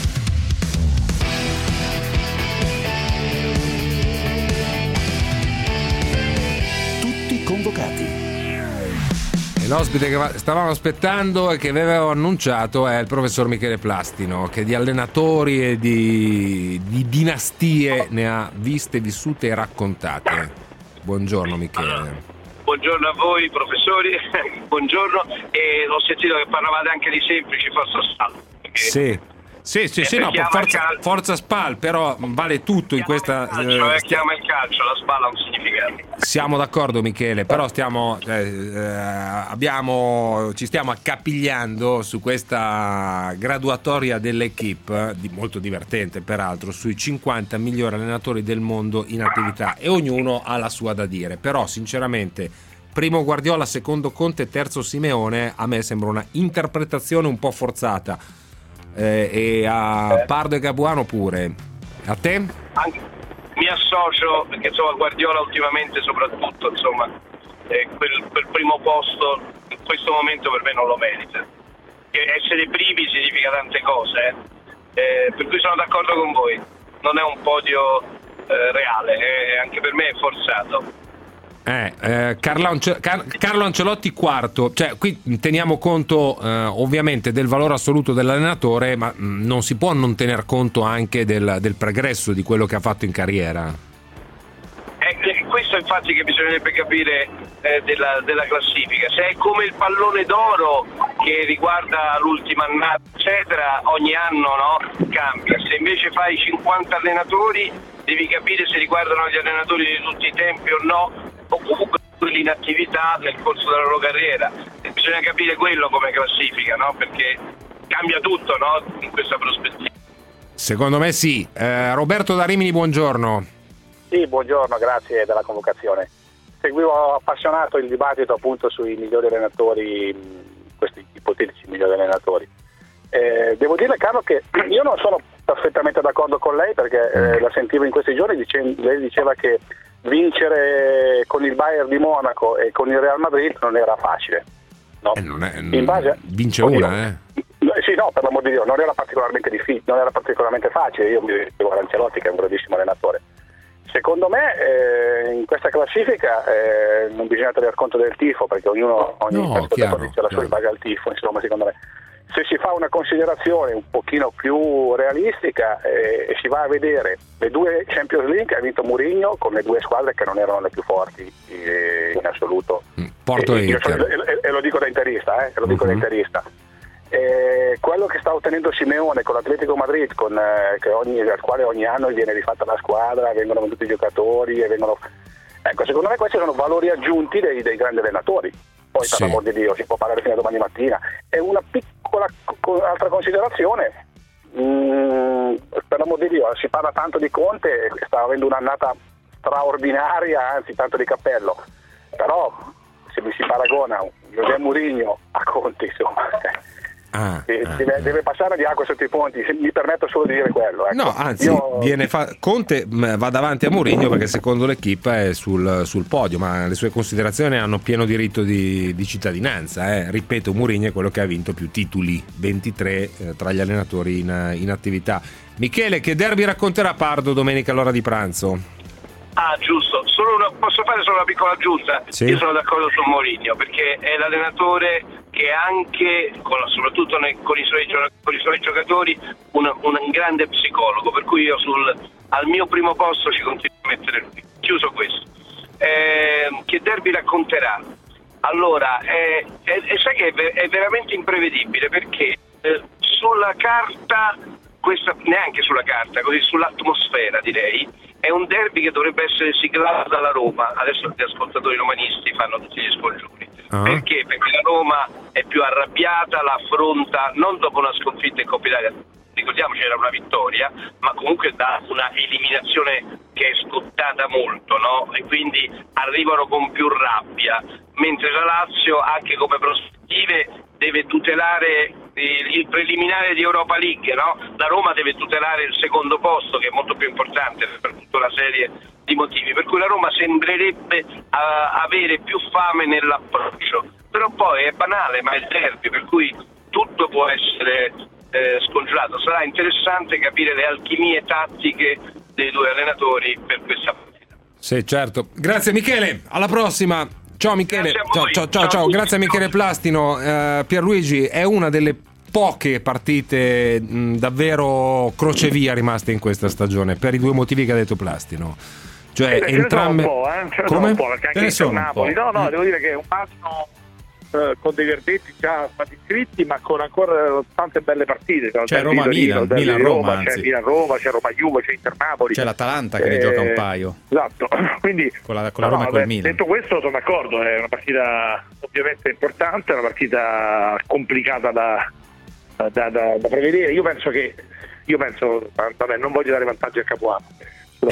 Tutti convocati. E l'ospite che stavamo aspettando e che avevo annunciato è il professor Michele Plastino, che di allenatori e di, di dinastie ne ha viste, vissute e raccontate. Buongiorno Michele. Buongiorno a voi professori, buongiorno, e ho sentito che parlavate anche di semplici forza spalla. Sì. Sì, sì, sì, no, forza, forza Spal, però vale tutto in questa. Calcio, eh, chiama il calcio, la spalla ha un significato. Siamo d'accordo, Michele, però stiamo, eh, eh, abbiamo, ci stiamo accapigliando su questa graduatoria dell'equipe, di, molto divertente peraltro, sui cinquanta migliori allenatori del mondo in attività, e ognuno ha la sua da dire. Però, sinceramente, primo Guardiola, secondo Conte, terzo Simeone, a me sembra una interpretazione un po' forzata. Eh, e a Pardo e Capuano pure. A te? Anche, mi associo, perché insomma Guardiola ultimamente soprattutto insomma eh, quel, quel primo posto in questo momento per me non lo merita. Che essere privi significa tante cose, eh. Eh, per cui sono d'accordo con voi, non è un podio eh, reale, eh, anche per me è forzato. Eh, eh, Carlo, Ance- Car- Carlo Ancelotti quarto, cioè qui teniamo conto eh, ovviamente del valore assoluto dell'allenatore, ma mh, non si può non tener conto anche del, del pregresso di quello che ha fatto in carriera. È questo infatti che bisognerebbe capire eh, della, della classifica, se è come il pallone d'oro che riguarda l'ultima annata eccetera, ogni anno no, cambia. Se invece fai cinquanta allenatori devi capire se riguardano gli allenatori di tutti i tempi o no, o comunque l'inattività nel corso della loro carriera. Bisogna capire quello come classifica, no? Perché cambia tutto, no? In questa prospettiva. Secondo me sì. Eh, Roberto da Rimini, buongiorno. Sì, buongiorno, grazie della convocazione. Seguivo appassionato il dibattito appunto sui migliori allenatori, questi ipotetici migliori allenatori. Eh, devo dire, Carlo, che io non sono perfettamente d'accordo con lei, perché eh, la sentivo in questi giorni, dice, lei diceva che vincere con il Bayern di Monaco e con il Real Madrid non era facile, no? Eh, non è, in base, vince oddio, una, eh? Sì, no, per l'amor di Dio, non era particolarmente difficile, non era particolarmente facile. Io mi ricordo Ancelotti, che è un grandissimo allenatore. Secondo me eh, in questa classifica eh, non bisogna tener conto del tifo, perché ognuno ogni no, chiaro, dice la sua in base al tifo, insomma, secondo me. se si fa una considerazione un pochino più realistica eh, e si va a vedere le due Champions League che ha vinto Mourinho con le due squadre che non erano le più forti eh, in assoluto. Porto e, e, io so, e, e lo dico da interista, eh, e lo dico uh-huh. da interista. Eh, quello che sta ottenendo Simeone con l'Atletico Madrid, con, eh, che ogni, al quale ogni anno viene rifatta la squadra, vengono venduti i giocatori e vengono... Ecco, secondo me questi sono valori aggiunti dei, dei grandi allenatori. Poi, sì. per l'amor di Dio, si può parlare fino a domani mattina. E una piccola co- altra considerazione, mm, per l'amor di Dio, si parla tanto di Conte, sta avendo un'annata straordinaria, anzi tanto di cappello, però se mi si paragona José Mourinho a Conte, insomma... Ah, deve, ah, deve, deve passare di acqua sotto i ponti, se mi permetto solo di dire quello. Ecco. No, anzi, Io... viene fa- Conte va davanti a Mourinho perché secondo l'equipe è sul, sul podio, ma le sue considerazioni hanno pieno diritto di, di cittadinanza. Eh. Ripeto, Mourinho è quello che ha vinto più titoli, ventitré eh, tra gli allenatori in, in attività. Michele, che derby racconterà Pardo domenica all'ora di pranzo? Ah, giusto, solo una, posso fare solo una piccola aggiunta? Sì. Io sono d'accordo su Mourinho perché è l'allenatore che anche, con, soprattutto nei, con, i suoi, con i suoi giocatori, un, un grande psicologo, per cui io sul, al mio primo posto ci continuo a mettere lui. Chiuso questo. Eh, che derby racconterà? Allora, è, è, è, sai che è, è veramente imprevedibile perché eh, sulla carta, questa, neanche sulla carta, così sull'atmosfera direi, è un derby che dovrebbe essere siglato dalla Roma. Adesso gli ascoltatori romanisti fanno tutti gli scongiuri. Uh-huh. Perché? Perché la Roma è più arrabbiata, la affronta non dopo una sconfitta in Coppa Italia, ricordiamoci era una vittoria, ma comunque da una eliminazione che è scottata molto, no? E quindi arrivano con più rabbia, mentre la Lazio anche come prospettive deve tutelare il preliminare di Europa League, no? La Roma deve tutelare il secondo posto, che è molto più importante per tutta una serie di motivi, per cui la Roma sembrerebbe uh, avere più fame nell'approccio, però poi è banale, ma è il derby, per cui tutto può essere eh, scongiurato. Sarà interessante capire le alchimie tattiche dei due allenatori per questa partita. Sì, certo. Grazie Michele, alla prossima. Ciao Michele, ciao, ciao, ciao, ciao, grazie a Michele Plastino. Uh, Pierluigi, è una delle poche partite mh, davvero crocevia rimaste in questa stagione per i due motivi che ha detto Plastino. Cioè, eh, entrambe. Ce ne sono un po', eh? Ce ne sono un po', perché anche il Napoli. No, no, devo dire che è un anno eh, con dei verdetti già stati iscritti, ma con ancora tante belle partite. C'è Roma-Milan, Milan-Roma, c'è Milan-Roma, c'è Roma-Juve, c'è Inter-Napoli. C'è l'Atalanta che eh, ne gioca un paio. Esatto, quindi con la, con la no, Roma no, e col beh, Milan. detto questo sono d'accordo, è una partita ovviamente importante, è una partita complicata da, da, da, da prevedere. Io penso che, io penso, vabbè, non voglio dare vantaggio al Capuano. No,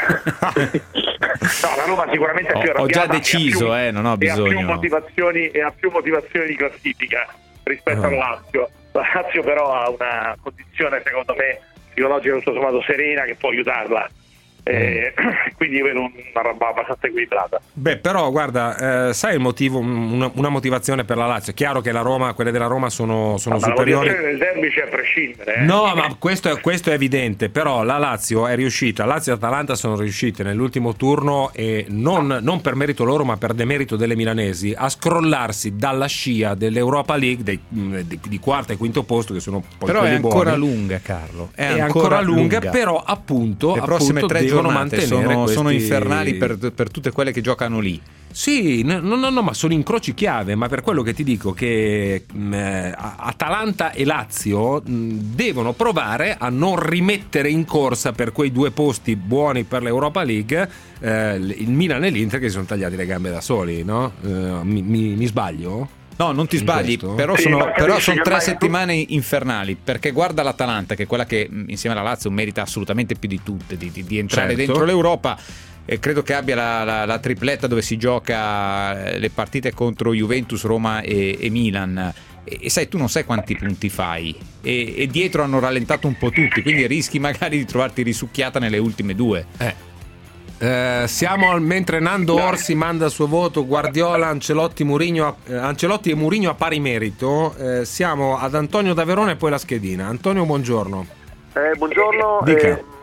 la Roma sicuramente è più arrabbiata, ho già deciso, più, eh, non ho bisogno. E ha più motivazioni, e ha più motivazioni di classifica rispetto uh-huh. al Lazio. La Lazio però ha una condizione, secondo me, psicologica tutto sommato serena che può aiutarla. Eh, quindi io vedo una roba abbastanza equilibrata. Beh, però guarda, eh, sai il motivo, una, una motivazione per la Lazio. È chiaro che la Roma, quelle della Roma sono, sono ma superiori. La motivazione del derby c'è a prescindere. Eh? No, ma questo è, questo è evidente. Però la Lazio è riuscita, Lazio e Atalanta sono riuscite nell'ultimo turno, e non, non per merito loro, ma per demerito delle milanesi, a scrollarsi dalla scia dell'Europa League dei, di, di quarto e quinto posto, che sono poi però quelli è ancora buoni. lunga, Carlo. È, È ancora, ancora lunga, lunga, però appunto le prossime appunto tre devono giornate sono, questi... sono infernali per, per tutte quelle che giocano lì. Sì, no, no, no, ma sono incroci chiave, ma per quello che ti dico che mh, Atalanta e Lazio mh, devono provare a non rimettere in corsa per quei due posti buoni per l'Europa League eh, il Milan e l'Inter, che si sono tagliati le gambe da soli, no? Eh, mi, mi, mi sbaglio? No, non ti sbagli, però sì, sono, però sono tre ormai... settimane infernali, perché guarda l'Atalanta, che è quella che insieme alla Lazio merita assolutamente più di tutte di, di, di entrare certo. dentro l'Europa, e credo che abbia la, la, la tripletta dove si gioca le partite contro Juventus, Roma e, e Milan. E, e sai, tu non sai quanti punti fai, e, e dietro hanno rallentato un po' tutti, quindi rischi magari di trovarti risucchiata nelle ultime due. Eh. Eh, siamo al, mentre Nando Orsi manda il suo voto, Guardiola, Ancelotti, Mourinho, eh, Ancelotti e Mourinho a pari merito. Eh, siamo ad Antonio da Verona e poi la schedina. Antonio, buongiorno. Eh, buongiorno. Dica. Eh,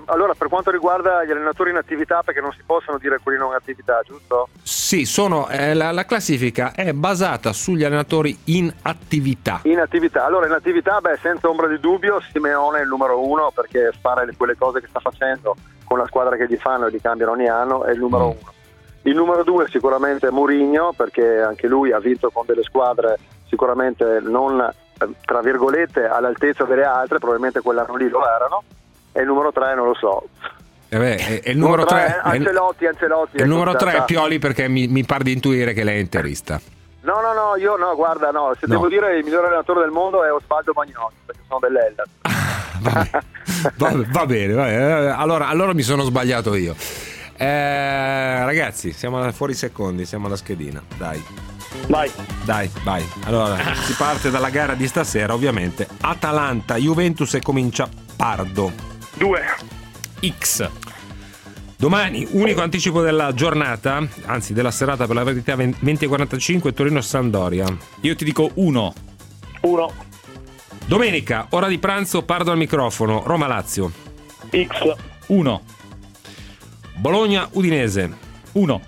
allora per quanto riguarda gli allenatori in attività, perché non si possono dire quelli non in attività, giusto? Sì, sono, eh, la, la classifica è basata sugli allenatori in attività. In attività, allora in attività, beh, senza ombra di dubbio Simeone è il numero uno, perché fare quelle cose che sta facendo con la squadra che gli fanno e li cambiano ogni anno è il numero mm. uno. Il numero due sicuramente è Mourinho, perché anche lui ha vinto con delle squadre sicuramente non, tra virgolette, all'altezza delle altre, probabilmente quell'anno lì lo erano. E il numero tre non lo so. Eh beh, è, è il numero tre, è Ancelotti, Ancelotti. Il numero tre è Pioli, perché mi, mi par di intuire che lei è interista. No, no, no, io no, guarda, no, se no. devo dire il migliore allenatore del mondo è Osvaldo Bagnoni, perché sono dell'Hellas. va, va, va bene, va bene. Allora, allora mi sono sbagliato io. Eh, ragazzi, siamo fuori secondi, siamo alla schedina. Dai. Vai. Dai, vai. Allora, si parte dalla gara di stasera, ovviamente. Atalanta, Juventus, e comincia Pardo. Due. X. Domani, unico anticipo della giornata, anzi della serata per la verità, venti e quarantacinque, Torino-Sampdoria. Io ti dico uno. Uno. Domenica, ora di pranzo, Pardo al microfono, Roma-Lazio. X. uno. Bologna-Udinese. uno.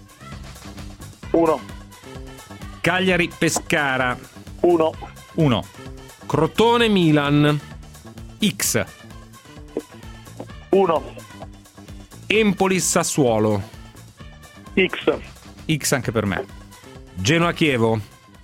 uno. Cagliari-Pescara. uno. uno. Crotone-Milan. X. uno. Empoli-Sassuolo. X. X anche per me. Genoa-Chievo.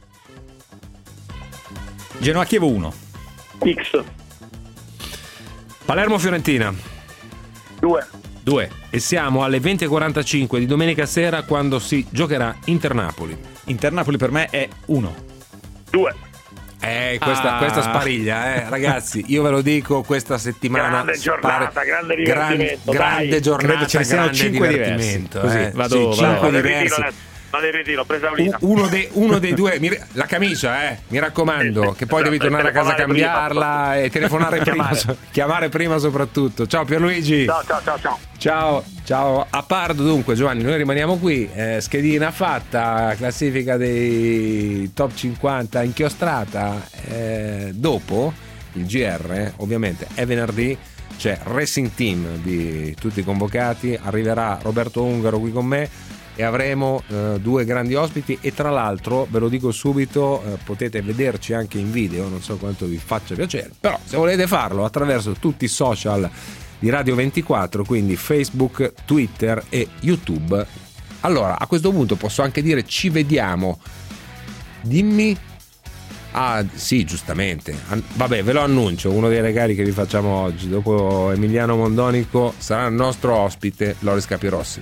Genoa-Chievo uno. X. Palermo-Fiorentina. due. due. E siamo alle venti e quarantacinque di domenica sera, quando si giocherà Inter-Napoli. Inter-Napoli per me è uno. due. Eh, questa, Ah. questa spariglia, eh. Ragazzi, io ve lo dico, questa settimana Grande giornata, spare- grande gran- divertimento, grande dai. giornata, Credo ce ne siano grande cinque divertimento, diversi. Così, eh. vado- Sì, vado. cinque Vado in diversi. ritiro, adesso. Vado in ritiro, presa U- Paolina. uno, dei, uno dei due, mi- la camicia, eh, mi raccomando, Sì, che poi sì, devi tornare a casa a telefonare cambiarla prima. e telefonare prima, Chiamare. so- chiamare prima soprattutto. Ciao Pierluigi. Ciao, ciao, ciao, ciao. Ciao, ciao. A Pardo, dunque, Giovanni, noi rimaniamo qui. Eh, schedina fatta, classifica dei top cinquanta inchiostrata. Eh, dopo il G R, ovviamente, è venerdì. C'è Racing Team di tutti i convocati. Arriverà Roberto Ungaro qui con me e avremo eh, due grandi ospiti. E tra l'altro, ve lo dico subito, eh, potete vederci anche in video. Non so quanto vi faccia piacere, però se volete farlo attraverso tutti i social di Radio ventiquattro, quindi Facebook, Twitter e YouTube. Allora, a questo punto posso anche dire ci vediamo. Dimmi. Ah, sì, giustamente. An- vabbè, ve lo annuncio, uno dei regali che vi facciamo oggi, dopo Emiliano Mondonico, sarà il nostro ospite Loris Capirossi.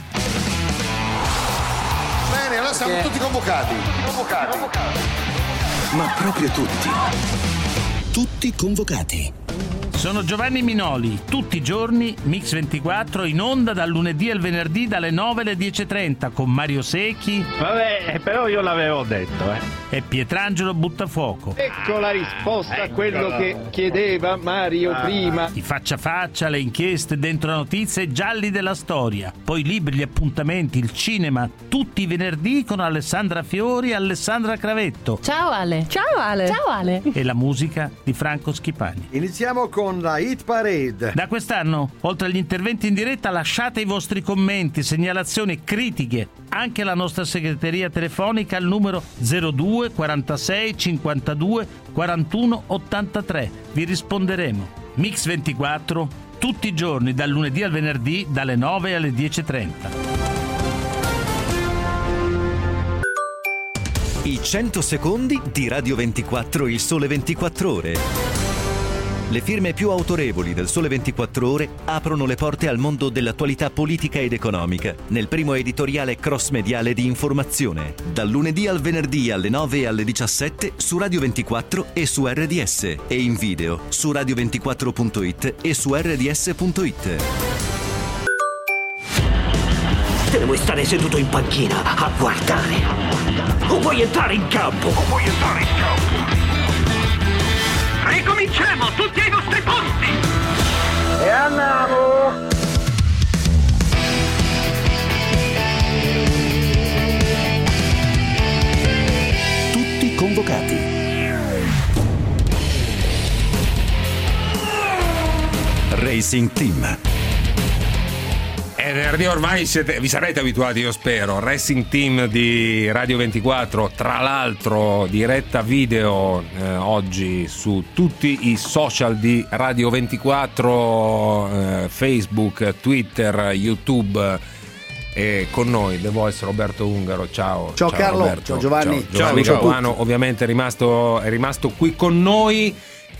Bene, allora siamo tutti convocati. Convocati. Ma proprio tutti. Tutti convocati. Sono Giovanni Minoli, tutti i giorni Mix ventiquattro in onda dal lunedì al venerdì dalle nove alle dieci e trenta con Mario Secchi. Vabbè, però io l'avevo detto, eh. E Pietrangelo Buttafuoco. Ecco la risposta a quello che chiedeva Mario prima. I faccia a faccia, le inchieste, dentro la notizia e gialli della storia. Poi libri, gli appuntamenti, il cinema, tutti i venerdì con Alessandra Fiori e Alessandra Cravetto. Ciao Ale. Ciao Ale. Ciao Ale. E la musica di Franco Schipani. Iniziamo con la Hit Parade. Da quest'anno, oltre agli interventi in diretta, lasciate i vostri commenti, segnalazioni, critiche, anche alla nostra segreteria telefonica al numero zero due quarantasei cinquantadue quarantuno ottantatré. Vi risponderemo. Mix ventiquattro, tutti i giorni, dal lunedì al venerdì, dalle nove alle dieci e trenta. I cento secondi di Radio ventiquattro, il Sole ventiquattro Ore. Le firme più autorevoli del Sole ventiquattro Ore aprono le porte al mondo dell'attualità politica ed economica nel primo editoriale cross-mediale di informazione, dal lunedì al venerdì alle nove e alle diciassette su Radio ventiquattro e su R D S, e in video su radio ventiquattro punto it e su R D S punto it. Te ne vuoi stare seduto in panchina a guardare? O vuoi entrare in campo? O vuoi entrare in campo? Ricominciamo tutti ai vostri posti! E andiamo! Tutti convocati. Racing Team. È venerdì, ormai siete, vi sarete abituati, io spero. Racing Team di Radio ventiquattro, tra l'altro diretta video eh, oggi su tutti i social di Radio ventiquattro, eh, Facebook, Twitter, YouTube. E con noi The Voice Roberto Ungaro. Ciao. Ciao, ciao Carlo, Roberto. ciao Giovanni. Ciao, Giovanni ciao, Capuano ovviamente è rimasto, è rimasto qui con noi.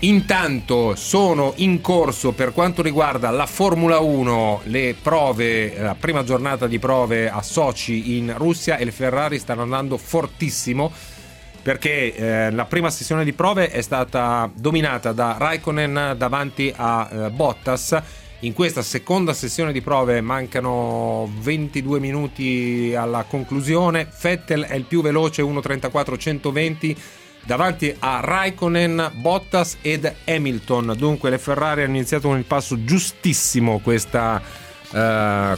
Intanto sono in corso, per quanto riguarda la Formula uno, le prove, la prima giornata di prove a Sochi in Russia, e le Ferrari stanno andando fortissimo, perché eh, la prima sessione di prove è stata dominata da Raikkonen davanti a eh, Bottas. In questa seconda sessione di prove mancano ventidue minuti alla conclusione. Vettel è il più veloce, uno trentaquattro centoventi, davanti a Raikkonen, Bottas ed Hamilton. Dunque le Ferrari hanno iniziato con il passo giustissimo questa, uh,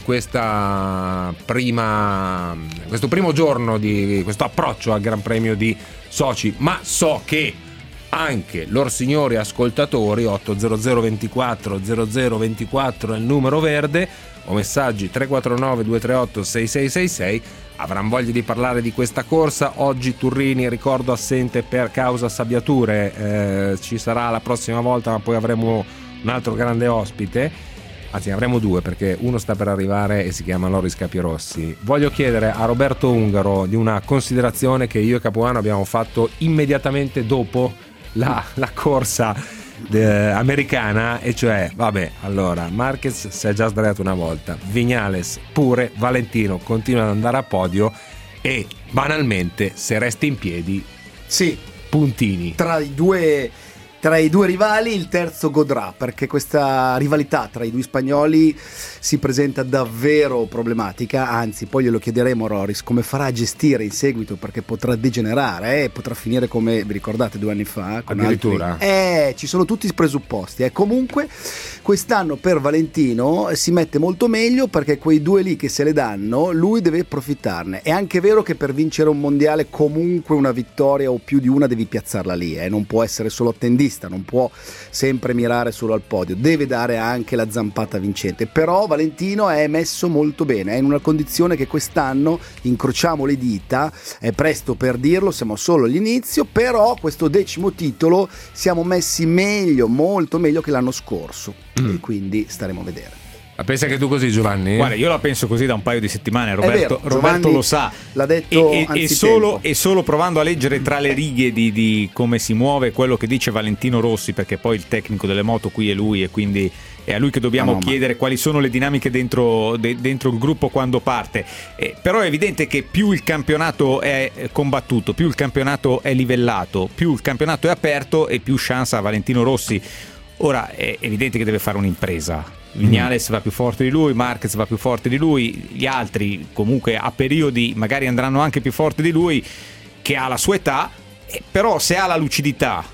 questa prima, questo primo giorno di questo approccio al Gran Premio di Sochi. Ma so che anche loro signori ascoltatori, otto zero zero ventiquattro zero zero ventiquattro è il numero verde, o messaggi tre quattro nove due tre otto sei sei sei sei, avranno voglia di parlare di questa corsa. Oggi Turrini, ricordo, assente per causa sabbiature, eh, ci sarà la prossima volta, ma poi avremo un altro grande ospite, anzi avremo due, perché uno sta per arrivare e si chiama Loris Capirossi. Voglio chiedere a Roberto Ungaro di una considerazione che io e Capuano abbiamo fatto immediatamente dopo la, la corsa de, americana, e cioè, vabbè, allora Marquez si è già sdraiato una volta, Viñales pure, Valentino continua ad andare a podio e banalmente se resti in piedi, sì, puntini tra i due tra i due rivali, il terzo godrà, perché questa rivalità tra i due spagnoli si presenta davvero problematica. Anzi, poi glielo chiederemo a Loris come farà a gestire in seguito, perché potrà degenerare e eh, potrà finire come vi ricordate due anni fa con addirittura altri... eh ci sono tutti i presupposti. Eh. Comunque quest'anno per Valentino si mette molto meglio, perché quei due lì che se le danno lui deve approfittarne. È anche vero che per vincere un mondiale comunque una vittoria o più di una devi piazzarla lì, eh. Non può essere solo attendista, non può sempre mirare solo al podio, deve dare anche la zampata vincente. Però Valentino è messo molto bene, è in una condizione che quest'anno, incrociamo le dita, è presto per dirlo, siamo solo all'inizio, però questo decimo titolo siamo messi meglio, molto meglio che l'anno scorso, mm. e quindi staremo a vedere. La pensa che tu così, Giovanni? Guarda, io la penso così da un paio di settimane. Roberto, vero, Roberto lo sa. L'ha detto e, e, e, solo, e solo provando a leggere tra le righe di, di come si muove quello che dice Valentino Rossi, perché poi il tecnico delle moto qui è lui, e quindi è a lui che dobbiamo no, chiedere ma... quali sono le dinamiche dentro, de, dentro il gruppo quando parte. Eh, però è evidente che più il campionato è combattuto, più il campionato è livellato, più il campionato è aperto, e più chance ha Valentino Rossi. Ora è evidente che deve fare un'impresa. Viñales va più forte di lui, Marquez va più forte di lui, gli altri comunque a periodi magari andranno anche più forte di lui, che ha la sua età, però se ha la lucidità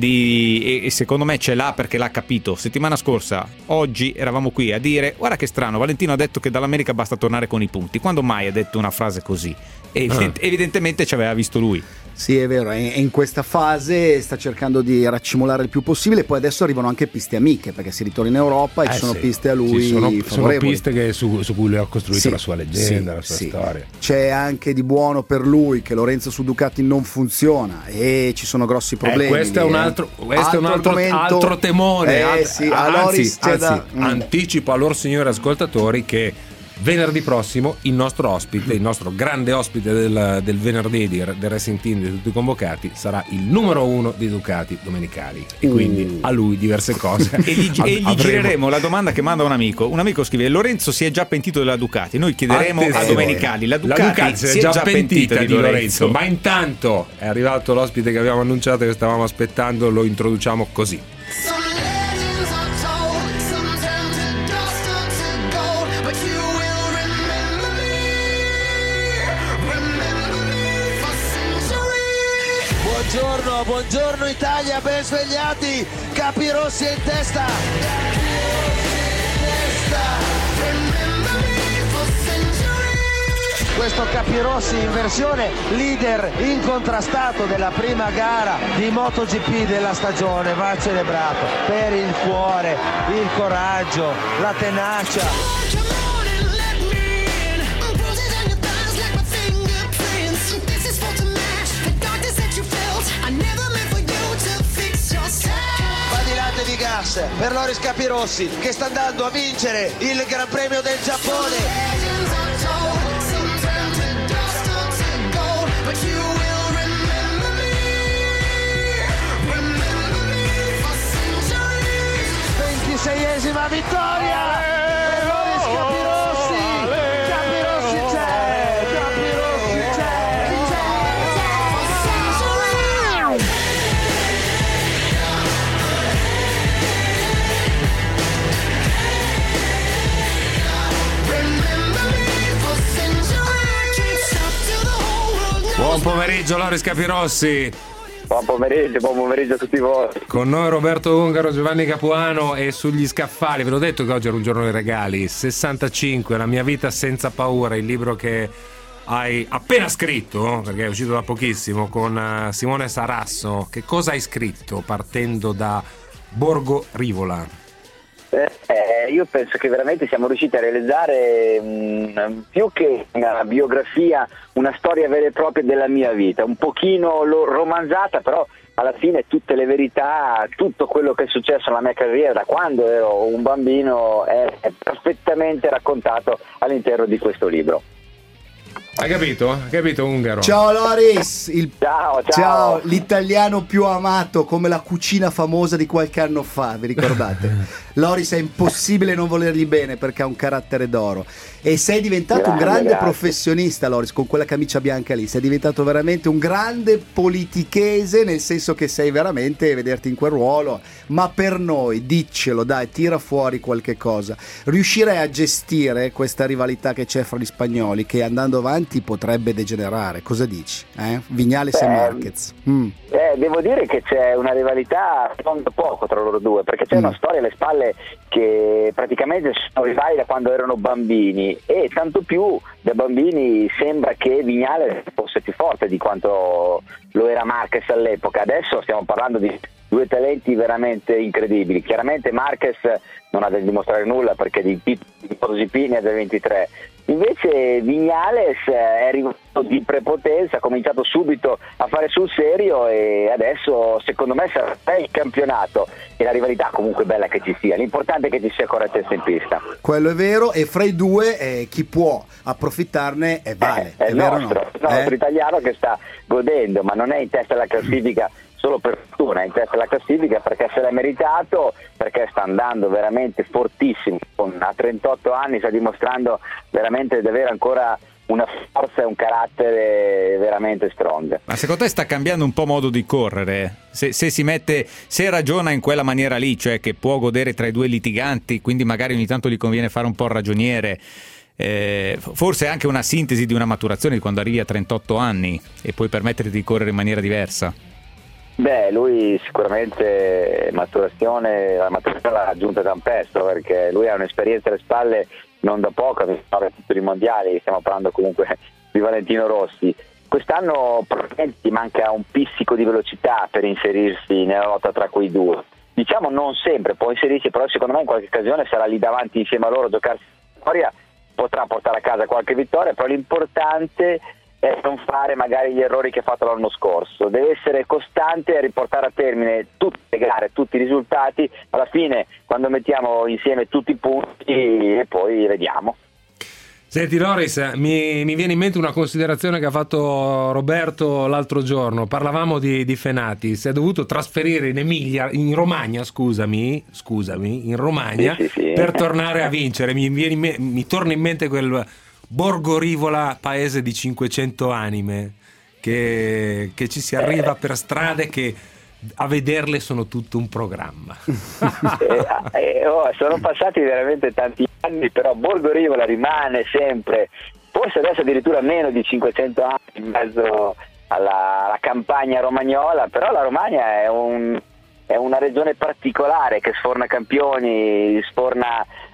di, e secondo me ce l'ha perché l'ha capito. Settimana scorsa, oggi eravamo qui a dire: guarda che strano, Valentino ha detto che dall'America basta tornare con i punti. Quando mai ha detto una frase così? Evident- ah. Evidentemente ci aveva visto lui. Sì, è vero, e in questa fase sta cercando di raccimolare il più possibile. Poi adesso arrivano anche piste amiche, perché si ritorna in Europa e eh ci sono sì. piste a lui sì, sono, favorevoli. sono piste che su, su cui lui ha costruito sì, la sua leggenda, sì, la sua sì. storia. C'è anche di buono per lui che Lorenzo su Ducati non funziona e ci sono grossi problemi. Eh, questo è un altro, questo altro, è un altro, altro temore. Eh, Alt- sì, anzi, anzi da... anticipo a loro signori ascoltatori che venerdì prossimo il nostro ospite, il nostro grande ospite del, del venerdì di, del Racing Team di tutti i convocati, sarà il numero uno di Ducati domenicali, e quindi a lui diverse cose. E gli, e gli avremo... gireremo la domanda che manda un amico. Un amico scrive: Lorenzo si è già pentito della Ducati. Noi chiederemo Attenzione. a Domenicali. La Ducati, la Ducati si è già, già pentita, pentita di, di Lorenzo. Lorenzo. Ma intanto è arrivato l'ospite che abbiamo annunciato, che stavamo aspettando, lo introduciamo così. Buongiorno, buongiorno Italia, ben svegliati, Capirossi è in testa. questo Capirossi in versione leader incontrastato della prima gara di MotoGP della stagione, va celebrato per il cuore, il coraggio, la tenacia. Di gas per Loris Capirossi che sta andando a vincere il Gran Premio del Giappone. ventiseiesima vittoria per Loris Capirossi. Capirossi c'è, Capirossi c'è, c'è. Buon pomeriggio Loris Capirossi. Buon pomeriggio, buon pomeriggio a tutti voi. Con noi Roberto Ungaro, Giovanni Capuano e sugli scaffali. Ve l'ho detto che oggi era un giorno dei regali. sessantacinque, La mia vita senza paura, il libro che hai appena scritto, perché è uscito da pochissimo, con Simone Sarasso. Che cosa hai scritto partendo da Borgo Rivola? Eh, io penso che veramente siamo riusciti a realizzare mh, più che una biografia, una storia vera e propria della mia vita, un pochino lo, romanzata, però alla fine tutte le verità, tutto quello che è successo nella mia carriera da quando ero un bambino è, è perfettamente raccontato all'interno di questo libro. Hai capito? Hai capito Ungaro? Ciao Loris, il... ciao, ciao, ciao, l'italiano più amato, come la cucina famosa di qualche anno fa, vi ricordate? Loris, è impossibile non volergli bene perché ha un carattere d'oro e sei diventato grande, un grande grazie. professionista, Loris, con quella camicia bianca lì, sei diventato veramente un grande politichese, nel senso che sei veramente, vederti in quel ruolo, ma per noi, diccelo, dai, tira fuori qualche cosa, riuscirei a gestire questa rivalità che c'è fra gli spagnoli, che andando avanti potrebbe degenerare, cosa dici? Eh? Viñales Beh, e Marquez. Mm. Eh, devo dire che c'è una rivalità non da poco tra loro due, perché c'è mm. una storia alle spalle che praticamente sono rivali da quando erano bambini, e tanto più da bambini sembra che Viñales fosse più forte di quanto lo era Marquez all'epoca. Adesso stiamo parlando di due talenti veramente incredibili. Chiaramente Marquez non ha da dimostrare nulla perché di MotoGP ne ha da ventitré. Invece Viñales è arrivato di prepotenza, ha cominciato subito a fare sul serio e adesso secondo me sarà il campionato, e la rivalità comunque bella che ci sia, l'importante è che ci sia correttezza in pista. Quello è vero, e fra i due eh, chi può approfittarne è Vale, eh, è, è il vero nostro, no? il nostro eh? italiano che sta godendo, ma non è in testa alla classifica solo per fortuna, è in testa alla classifica perché se l'è meritato, perché sta andando veramente fortissimo, a trentotto anni sta dimostrando veramente di avere ancora una forza e un carattere veramente strong. Ma secondo te sta cambiando un po' modo di correre? Se, se si mette, se ragiona in quella maniera lì, cioè che può godere tra i due litiganti, quindi magari ogni tanto gli conviene fare un po' il ragioniere, eh, forse anche una sintesi di una maturazione di quando arrivi a trentotto anni e puoi permetterti di correre in maniera diversa. Beh, lui sicuramente maturazione, la maturazione l'ha raggiunta da un pezzo, perché lui ha un'esperienza alle spalle non da poco, ha vinto i titoli mondiali, stiamo parlando comunque di Valentino Rossi. Quest'anno probabilmente ti manca un pizzico di velocità per inserirsi nella lotta tra quei due. Diciamo non sempre può inserirsi, però secondo me in qualche occasione sarà lì davanti insieme a loro a giocarsi la vittoria, potrà portare a casa qualche vittoria, però l'importante è non fare magari gli errori che ha fatto l'anno scorso, deve essere costante e riportare a termine tutte le gare, tutti i risultati, alla fine quando mettiamo insieme tutti i punti e poi vediamo. Senti Loris, mi, mi viene in mente una considerazione che ha fatto Roberto l'altro giorno, parlavamo di, di Fenati, si è dovuto trasferire in Emilia, in Romagna, scusami, scusami, in Romagna sì, sì, sì. per tornare a vincere, mi, viene in me, mi torna in mente quel Borgo Rivola, paese di cinquecento anime, che, che ci si arriva per strade che a vederle sono tutto un programma. eh, eh, oh, sono passati veramente tanti anni, però Borgo Rivola rimane sempre, forse adesso addirittura meno di cinquecento anni in mezzo alla, alla campagna romagnola, però la Romagna è, un, è una regione particolare che sforna campioni, sforna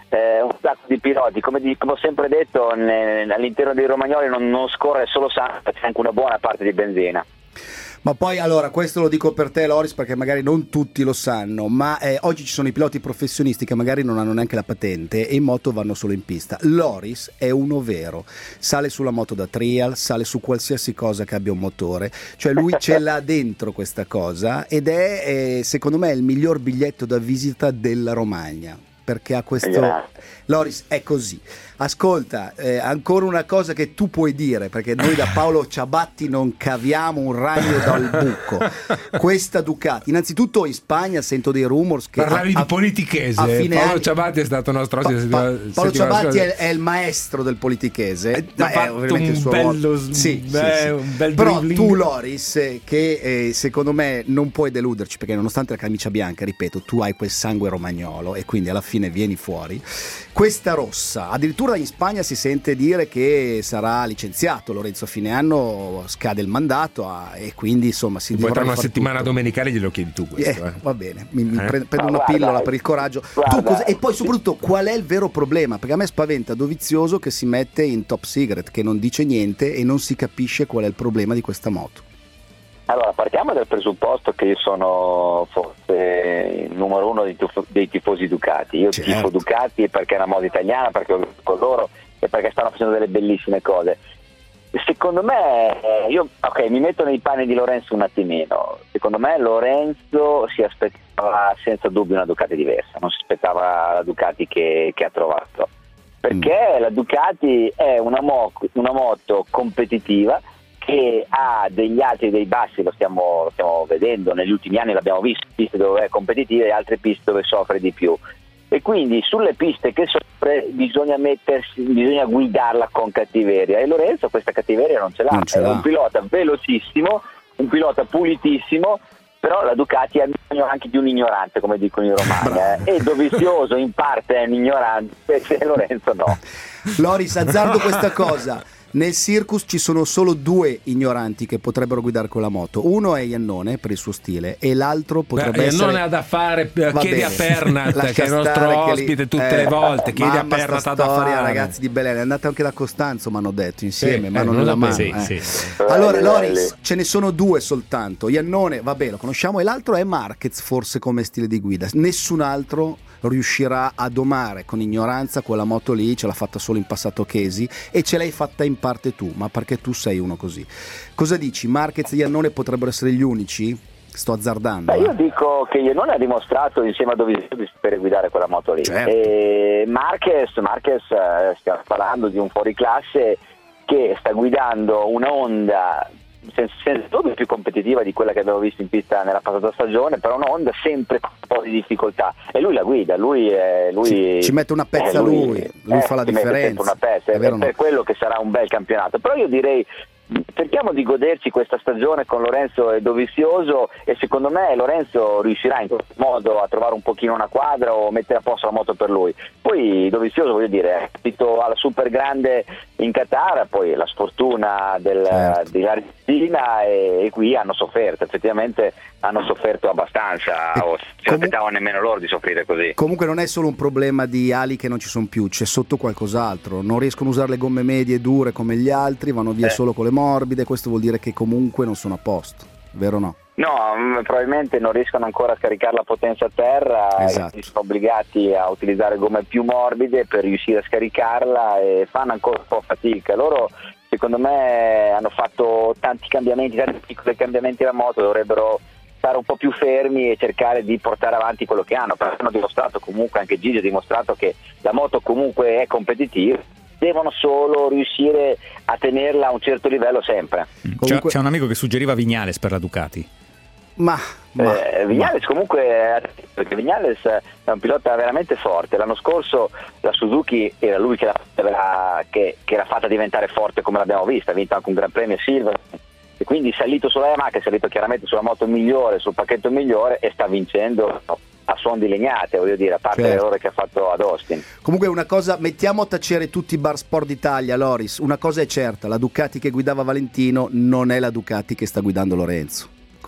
eh, un sacco di piloti, come, di, come ho sempre detto, ne, all'interno dei romagnoli non, non scorre solo sangue, c'è anche una buona parte di benzina. Ma poi allora, questo lo dico per te Loris perché magari non tutti lo sanno, ma eh, oggi ci sono i piloti professionisti che magari non hanno neanche la patente e in moto vanno solo in pista. Loris è uno vero, sale sulla moto da trial, sale su qualsiasi cosa che abbia un motore, cioè lui ce l'ha dentro questa cosa ed è eh, secondo me il miglior biglietto da visita della Romagna, perché ha questo... Loris è così. Ascolta, eh, ancora una cosa che tu puoi dire, perché noi da Paolo Ciabatti non caviamo un ragno dal buco. Questa Ducati, innanzitutto in Spagna sento dei rumors che parlavi a, di politichese. Paolo anni... Ciabatti è stato nostro ospite. Pa- pa- Paolo Ciabatti è, è il maestro del politichese. Eh, ha fatto un il suo bello sì, sì, beh, sì. Un bel però dribbling. Tu Loris, eh, che eh, secondo me non puoi deluderci, perché nonostante la camicia bianca, ripeto, tu hai quel sangue romagnolo e quindi alla fine vieni fuori. Questa rossa, addirittura in Spagna si sente dire che sarà licenziato Lorenzo a fine anno, scade il mandato ah, e quindi insomma si poi tra una far settimana tutto. domenicale glielo chiedi tu questo, eh, eh. va bene, mi, mi Eh? pre- prendo Ma una guarda, pillola per il coraggio. guarda, Tu cosa- e poi soprattutto qual è il vero problema? Perché a me spaventa Dovizioso che si mette in top secret, che non dice niente e non si capisce qual è il problema di questa moto. Allora, partiamo dal presupposto che io sono forse il numero uno dei, tifo- dei tifosi Ducati. Io Certo. tifo Ducati perché è una moda italiana, perché ho con loro e perché stanno facendo delle bellissime cose. Secondo me, eh, io ok, mi metto nei panni di Lorenzo un attimino. Secondo me Lorenzo si aspettava senza dubbio una Ducati diversa, non si aspettava la Ducati che, che ha trovato. Perché mm. la Ducati è una, mo- una moto competitiva che ha degli alti e dei bassi, lo stiamo, lo stiamo vedendo, negli ultimi anni l'abbiamo visto, piste dove è competitiva e altre piste dove soffre di più. E quindi sulle piste che soffre bisogna mettersi, bisogna guidarla con cattiveria, e Lorenzo questa cattiveria non ce l'ha, Non ce è l'ha. un pilota velocissimo, un pilota pulitissimo, però la Ducati ha bisogno anche di un ignorante, come dicono in Romagna, eh. E Dovizioso in parte è un ignorante, e Lorenzo no. Loris, azzardo questa cosa. Nel Circus ci sono solo due ignoranti che potrebbero guidare quella moto. Uno è Iannone per il suo stile e l'altro potrebbe Beh, essere... non ha da fare, Va chiedi bene. a Pernat Lascia che è il nostro stare che lì- ospite tutte eh, le volte, chiedi a mamma, Pernat sta ha da storia, fare. ragazzi di Belen, è andata anche da Costanzo, mi hanno detto, insieme, Sì, mano eh, nella non mano. lo eh. penso. Sì, sì. Allora, Belli, Loris, belli. ce ne sono due soltanto. Iannone, vabbè, lo conosciamo, e l'altro è Marquez, forse come stile di guida. Nessun altro riuscirà a domare con ignoranza quella moto lì, ce l'ha fatta solo in passato Chesi e ce l'hai fatta in parte tu, ma perché tu sei uno così. Cosa dici? Marquez e Iannone potrebbero essere gli unici? Sto azzardando. Beh, eh. io dico che Iannone ha dimostrato insieme a Dovizioso di saper guidare quella moto lì. Certo. E Marquez, Marquez eh, stiamo parlando di un fuoriclasse che sta guidando una Honda senza, senza dubbio più competitiva di quella che abbiamo visto in pista nella passata stagione, però una Honda sempre con un po' di difficoltà, e lui la guida, lui, è, lui Ci, ci mette una pezza eh, lui, lui, eh, fa la ci mette sempre differenza. una pezza, È è vero o per no? quello che sarà un bel campionato. Però io direi cerchiamo di goderci questa stagione con Lorenzo e Dovizioso, e secondo me Lorenzo riuscirà in questo modo a trovare un pochino una quadra o mettere a posto la moto per lui. Poi Dovizioso, voglio dire, è partito alla super grande in Qatar, poi la sfortuna del, Certo. dell'Argentina, e, e qui hanno sofferto, effettivamente hanno sofferto abbastanza, o si comu- aspettavano nemmeno loro di soffrire così. Comunque non è solo un problema di ali che non ci sono più, c'è sotto qualcos'altro. Non riescono a usare le gomme medie e dure come gli altri, vanno via Eh. solo con le morbide, questo vuol dire che comunque non sono a posto, vero o no? No, mh, probabilmente non riescono ancora a scaricare la potenza a terra, Esatto. e sono obbligati a utilizzare gomme più morbide per riuscire a scaricarla, e fanno ancora un po' fatica. Loro secondo me hanno fatto tanti cambiamenti, tanti piccoli cambiamenti alla moto, dovrebbero stare un po' più fermi e cercare di portare avanti quello che hanno, perché hanno dimostrato comunque, anche Gigi ha dimostrato che la moto comunque è competitiva, devono solo riuscire a tenerla a un certo livello sempre. C'è, c'è un amico che suggeriva Vignales per la Ducati. Ma, ma, eh, Vignales comunque, perché Vignales è un pilota veramente forte. L'anno scorso la Suzuki era lui che l'ha, che, che l'ha fatta diventare forte come l'abbiamo vista, ha vinto anche un Gran Premio Silver, e quindi salito sulla Yamaha, che è salito chiaramente sulla moto migliore, sul pacchetto migliore, e sta vincendo a suon di legnate, voglio dire, a parte Certo. l'errore che ha fatto ad Austin. Comunque una cosa, mettiamo a tacere tutti i bar sport d'Italia, Loris, una cosa è certa, la Ducati che guidava Valentino non è la Ducati che sta guidando Lorenzo.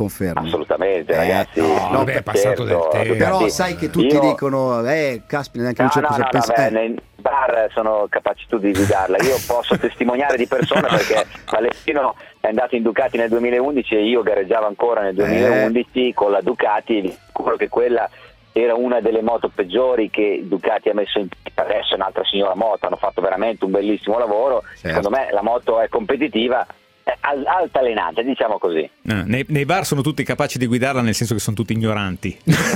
confermi? Assolutamente, Eh, ragazzi. no, No, vabbè, è passato del tempo. Però sai che tutti Io- dicono, eh, caspita, neanche No, non c'è no, cosa no, pensare. vabbè, nei bar sono capaci tu di guidarla. Io posso testimoniare di persona perché Valentino è andato in Ducati nel duemilaundici e io gareggiavo ancora nel duemilaundici con la Ducati. Vi assicuro che quella era una delle moto peggiori che Ducati ha messo in pista. Adesso è un'altra signora moto, hanno fatto veramente un bellissimo lavoro. Secondo me la moto è competitiva, è al- altalenante, diciamo così. No, nei, nei bar sono tutti capaci di guidarla, nel senso che sono tutti ignoranti.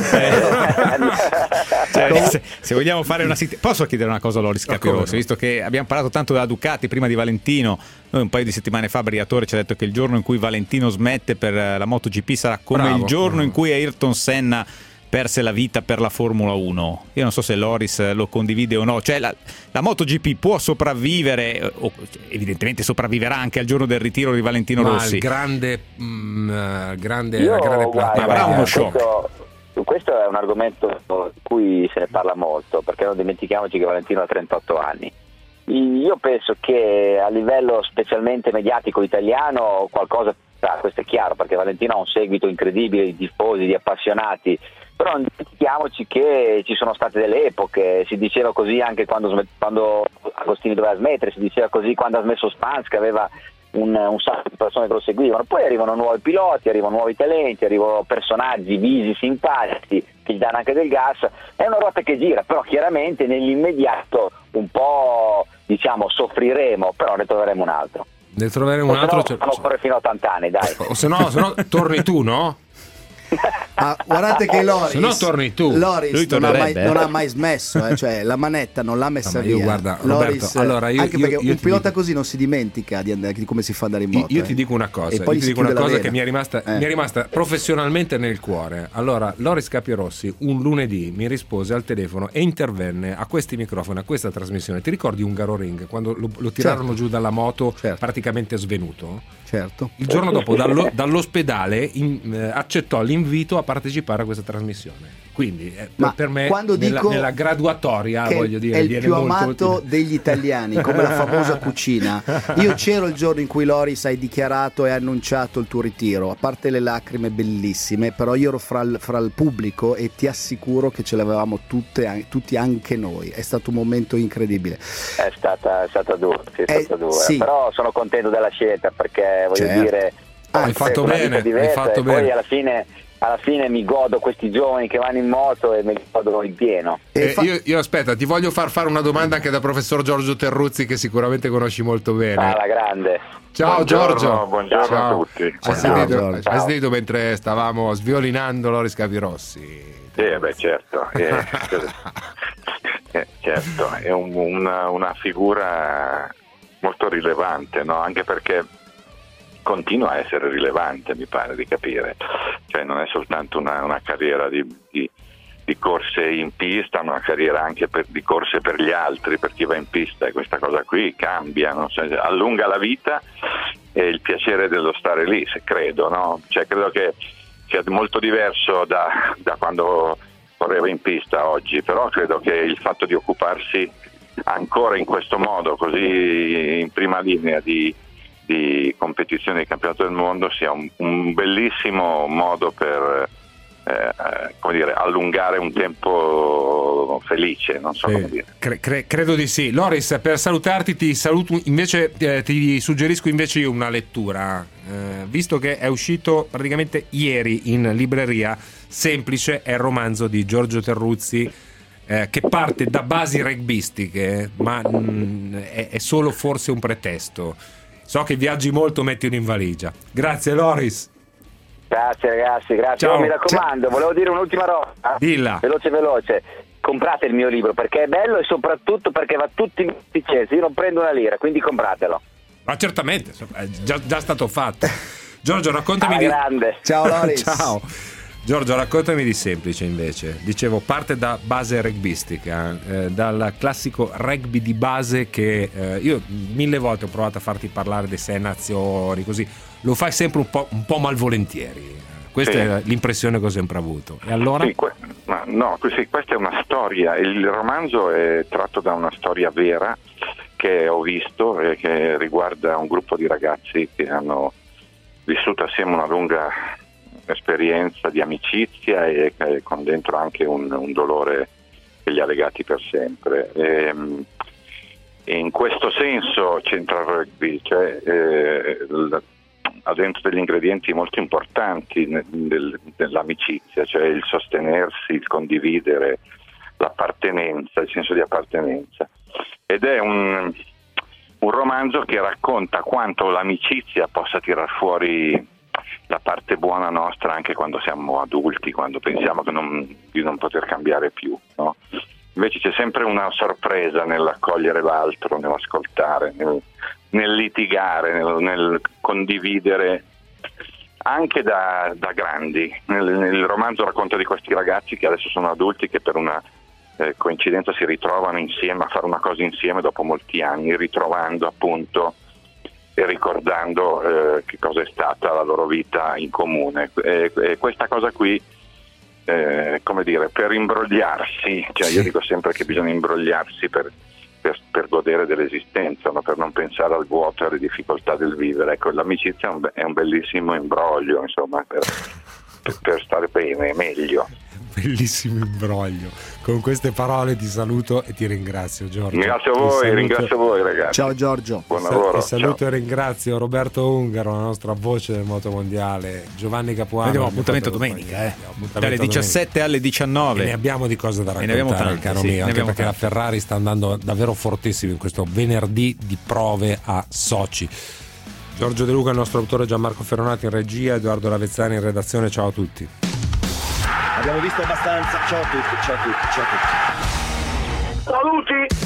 Cioè, se, se vogliamo fare una sit- posso chiedere una cosa a Loris Capirossi, no? visto che abbiamo parlato tanto della Ducati prima di Valentino. Noi un paio di settimane fa Briatore ci ha detto che il giorno in cui Valentino smette per la MotoGP sarà come Bravo. il giorno in cui Ayrton Senna perse la vita per la Formula uno. Io non so se Loris lo condivide o no. Cioè la, la MotoGP può sopravvivere, o evidentemente sopravviverà anche al giorno del ritiro di Valentino Ma Rossi. il grande, mm, eh, grande, Io, la grande guarda, avrà uno questo, shock. questo è un argomento di cui se ne parla molto, perché non dimentichiamoci che Valentino ha trentotto anni. Io penso che a livello specialmente mediatico italiano qualcosa, questo è chiaro, perché Valentino ha un seguito incredibile di tifosi, di appassionati, però non dimentichiamoci che ci sono state delle epoche, si diceva così anche quando, smet- quando Agostini doveva smettere, si diceva così quando ha smesso Spans, che aveva un, un sacco di persone che lo seguivano. Poi arrivano nuovi piloti, arrivano nuovi talenti, arrivano personaggi visi, simpatici, che gli danno anche del gas. È una ruota che gira, però chiaramente nell'immediato un po', diciamo, soffriremo, però ne troveremo un altro. Ne troveremo un O altro. se no, fanno correre fino a ottanta anni, dai. O se no, se no torni tu, no? Ah, guardate che Loris, Se no torni tu. Loris Lui non, ha mai, tornerebbe, eh. non ha mai smesso, eh, cioè la manetta non l'ha messa No, ma io via. guarda, Loris, Roberto, allora io- anche io- perché io un ti pilota dico- così non si dimentica di, andare, di come si fa andare in Io, moto. io eh. ti dico una cosa, E io poi ti si dico una chiude la cosa vena. che mi è rimasta, Eh. mi è rimasta professionalmente nel cuore. Allora, Loris Capirossi un lunedì mi rispose al telefono e intervenne a questi microfoni, a questa trasmissione. Ti ricordi Hungaroring quando lo, lo tirarono Certo. giù dalla moto praticamente svenuto? Certo. Il giorno dopo dallo- dall'ospedale in- eh, accettò l'invito a partecipare a questa trasmissione. Quindi eh, Ma per me quando nella, dico nella graduatoria che voglio dire è il viene più molto amato utile. degli italiani, come la famosa cucina. Io c'ero il giorno in cui Loris hai dichiarato e annunciato il tuo ritiro, a parte le lacrime bellissime, però io ero fra il, fra il pubblico e ti assicuro che ce l'avevamo tutte, an- tutti anche noi. È stato un momento incredibile. È stata, è stata dura, sì, è Eh, stata dura. sì. Però sono contento della scelta, perché voglio Certo. dire, Ah, hai ho fatto una bene, vita hai diversa fatto e poi bene. alla fine, alla fine mi godo questi giovani che vanno in moto e me li godo in pieno. Eh, io, io aspetta, ti voglio far fare una domanda anche da professor Giorgio Terruzzi, che sicuramente conosci molto bene. Ah, la grande. Ciao Buongiorno, Giorgio. buongiorno a Ciao. tutti. Hai Ciao, sentito, Giorgio. hai sentito mentre stavamo sviolinando Loris Capirossi? Sì, beh, certo, eh, eh, certo, è un- una, una figura molto rilevante, no? Anche perché continua a essere rilevante, mi pare di capire, cioè non è soltanto una, una carriera di, di, di corse in pista, ma una carriera anche per, di corse per gli altri, per chi va in pista, e questa cosa qui cambia, no? Cioè, allunga la vita e il piacere dello stare lì, se credo, no? Cioè, credo che sia molto diverso da, da quando correva in pista oggi, però credo che il fatto di occuparsi ancora in questo modo, così in prima linea di, di competizione di campionato del mondo, sia un, un bellissimo modo per eh, come dire, allungare un tempo felice, non so Sì, come dire. cre- cre- credo di sì. Loris, per salutarti ti saluto invece, eh, ti suggerisco invece io una lettura, eh, visto che è uscito praticamente ieri in libreria. Semplice è il romanzo di Giorgio Terruzzi, eh, che parte da basi rugbyistiche, ma mh, è, è solo forse un pretesto. So che viaggi molto, mettilo in valigia. Grazie Loris. Grazie ragazzi, grazie. Ciao. Oh, mi raccomando, volevo dire un'ultima roba. Dilla. Veloce veloce. Comprate il mio libro perché è bello e soprattutto perché va tutti in Vicenza. Io non prendo una lira, quindi compratelo. Ma certamente, è già, già stato fatto. Giorgio, raccontami Alla di... grande. Ciao Loris. Ciao. Giorgio, raccontami di Semplice invece. Dicevo, parte da base rugbistica, eh, dal classico rugby di base che eh, io mille volte ho provato a farti parlare di sei nazioni, così lo fai sempre un po', un po' malvolentieri. Questa Sì. è l'impressione che ho sempre avuto. E allora? Sì, que- ma no, sì, questa è una storia. Il romanzo è tratto da una storia vera che ho visto e che riguarda un gruppo di ragazzi che hanno vissuto assieme una lunga un'esperienza di amicizia e, e con dentro anche un, un dolore che li ha legati per sempre. E, e in questo senso c'entra il rugby, cioè eh, l- ha dentro degli ingredienti molto importanti nel, nel, nell'amicizia, cioè il sostenersi, il condividere, l'appartenenza, il senso di appartenenza. Ed è un, un romanzo che racconta quanto l'amicizia possa tirar fuori la parte buona nostra anche quando siamo adulti, quando pensiamo che non, di non poter cambiare più, no? Invece c'è sempre una sorpresa nell'accogliere l'altro, nell'ascoltare, nel, nel litigare, nel, nel condividere anche da, da grandi. Nel, nel romanzo racconta di questi ragazzi che adesso sono adulti, che per una eh, coincidenza si ritrovano insieme a fare una cosa insieme dopo molti anni, ritrovando appunto e ricordando eh, che cosa è stata la loro vita in comune. E, e questa cosa qui, eh, come dire, per imbrogliarsi, cioè io dico sempre che bisogna imbrogliarsi per, per, per godere dell'esistenza, no? Per non pensare al vuoto e alle difficoltà del vivere. Ecco, l'amicizia è un, è un bellissimo imbroglio, insomma, per, per, per stare bene, meglio. Bellissimo imbroglio. Con queste parole ti saluto e ti ringrazio, Giorgio. Grazie a voi, saluto... ringrazio voi ragazzi. Ciao Giorgio. Buon Sa- lavoro. E saluto ciao. e ringrazio Roberto Ungaro, la nostra voce del moto mondiale, Giovanni Capuano. Abbiamo appuntamento domenica, eh. appuntamento dalle diciassette domenica. alle diciannove. E ne abbiamo di cose da E ne abbiamo raccontare, tante, caro sì, mio, ne anche abbiamo perché tante. la Ferrari sta andando davvero fortissimo in questo venerdì di prove a Sochi. Giorgio De Luca, il nostro autore, Gianmarco Ferronati in regia, Edoardo Lavezzani in redazione. Ciao a tutti. Abbiamo visto abbastanza. Ciao a tutti, ciao a tutti, ciao a tutti. Saluti!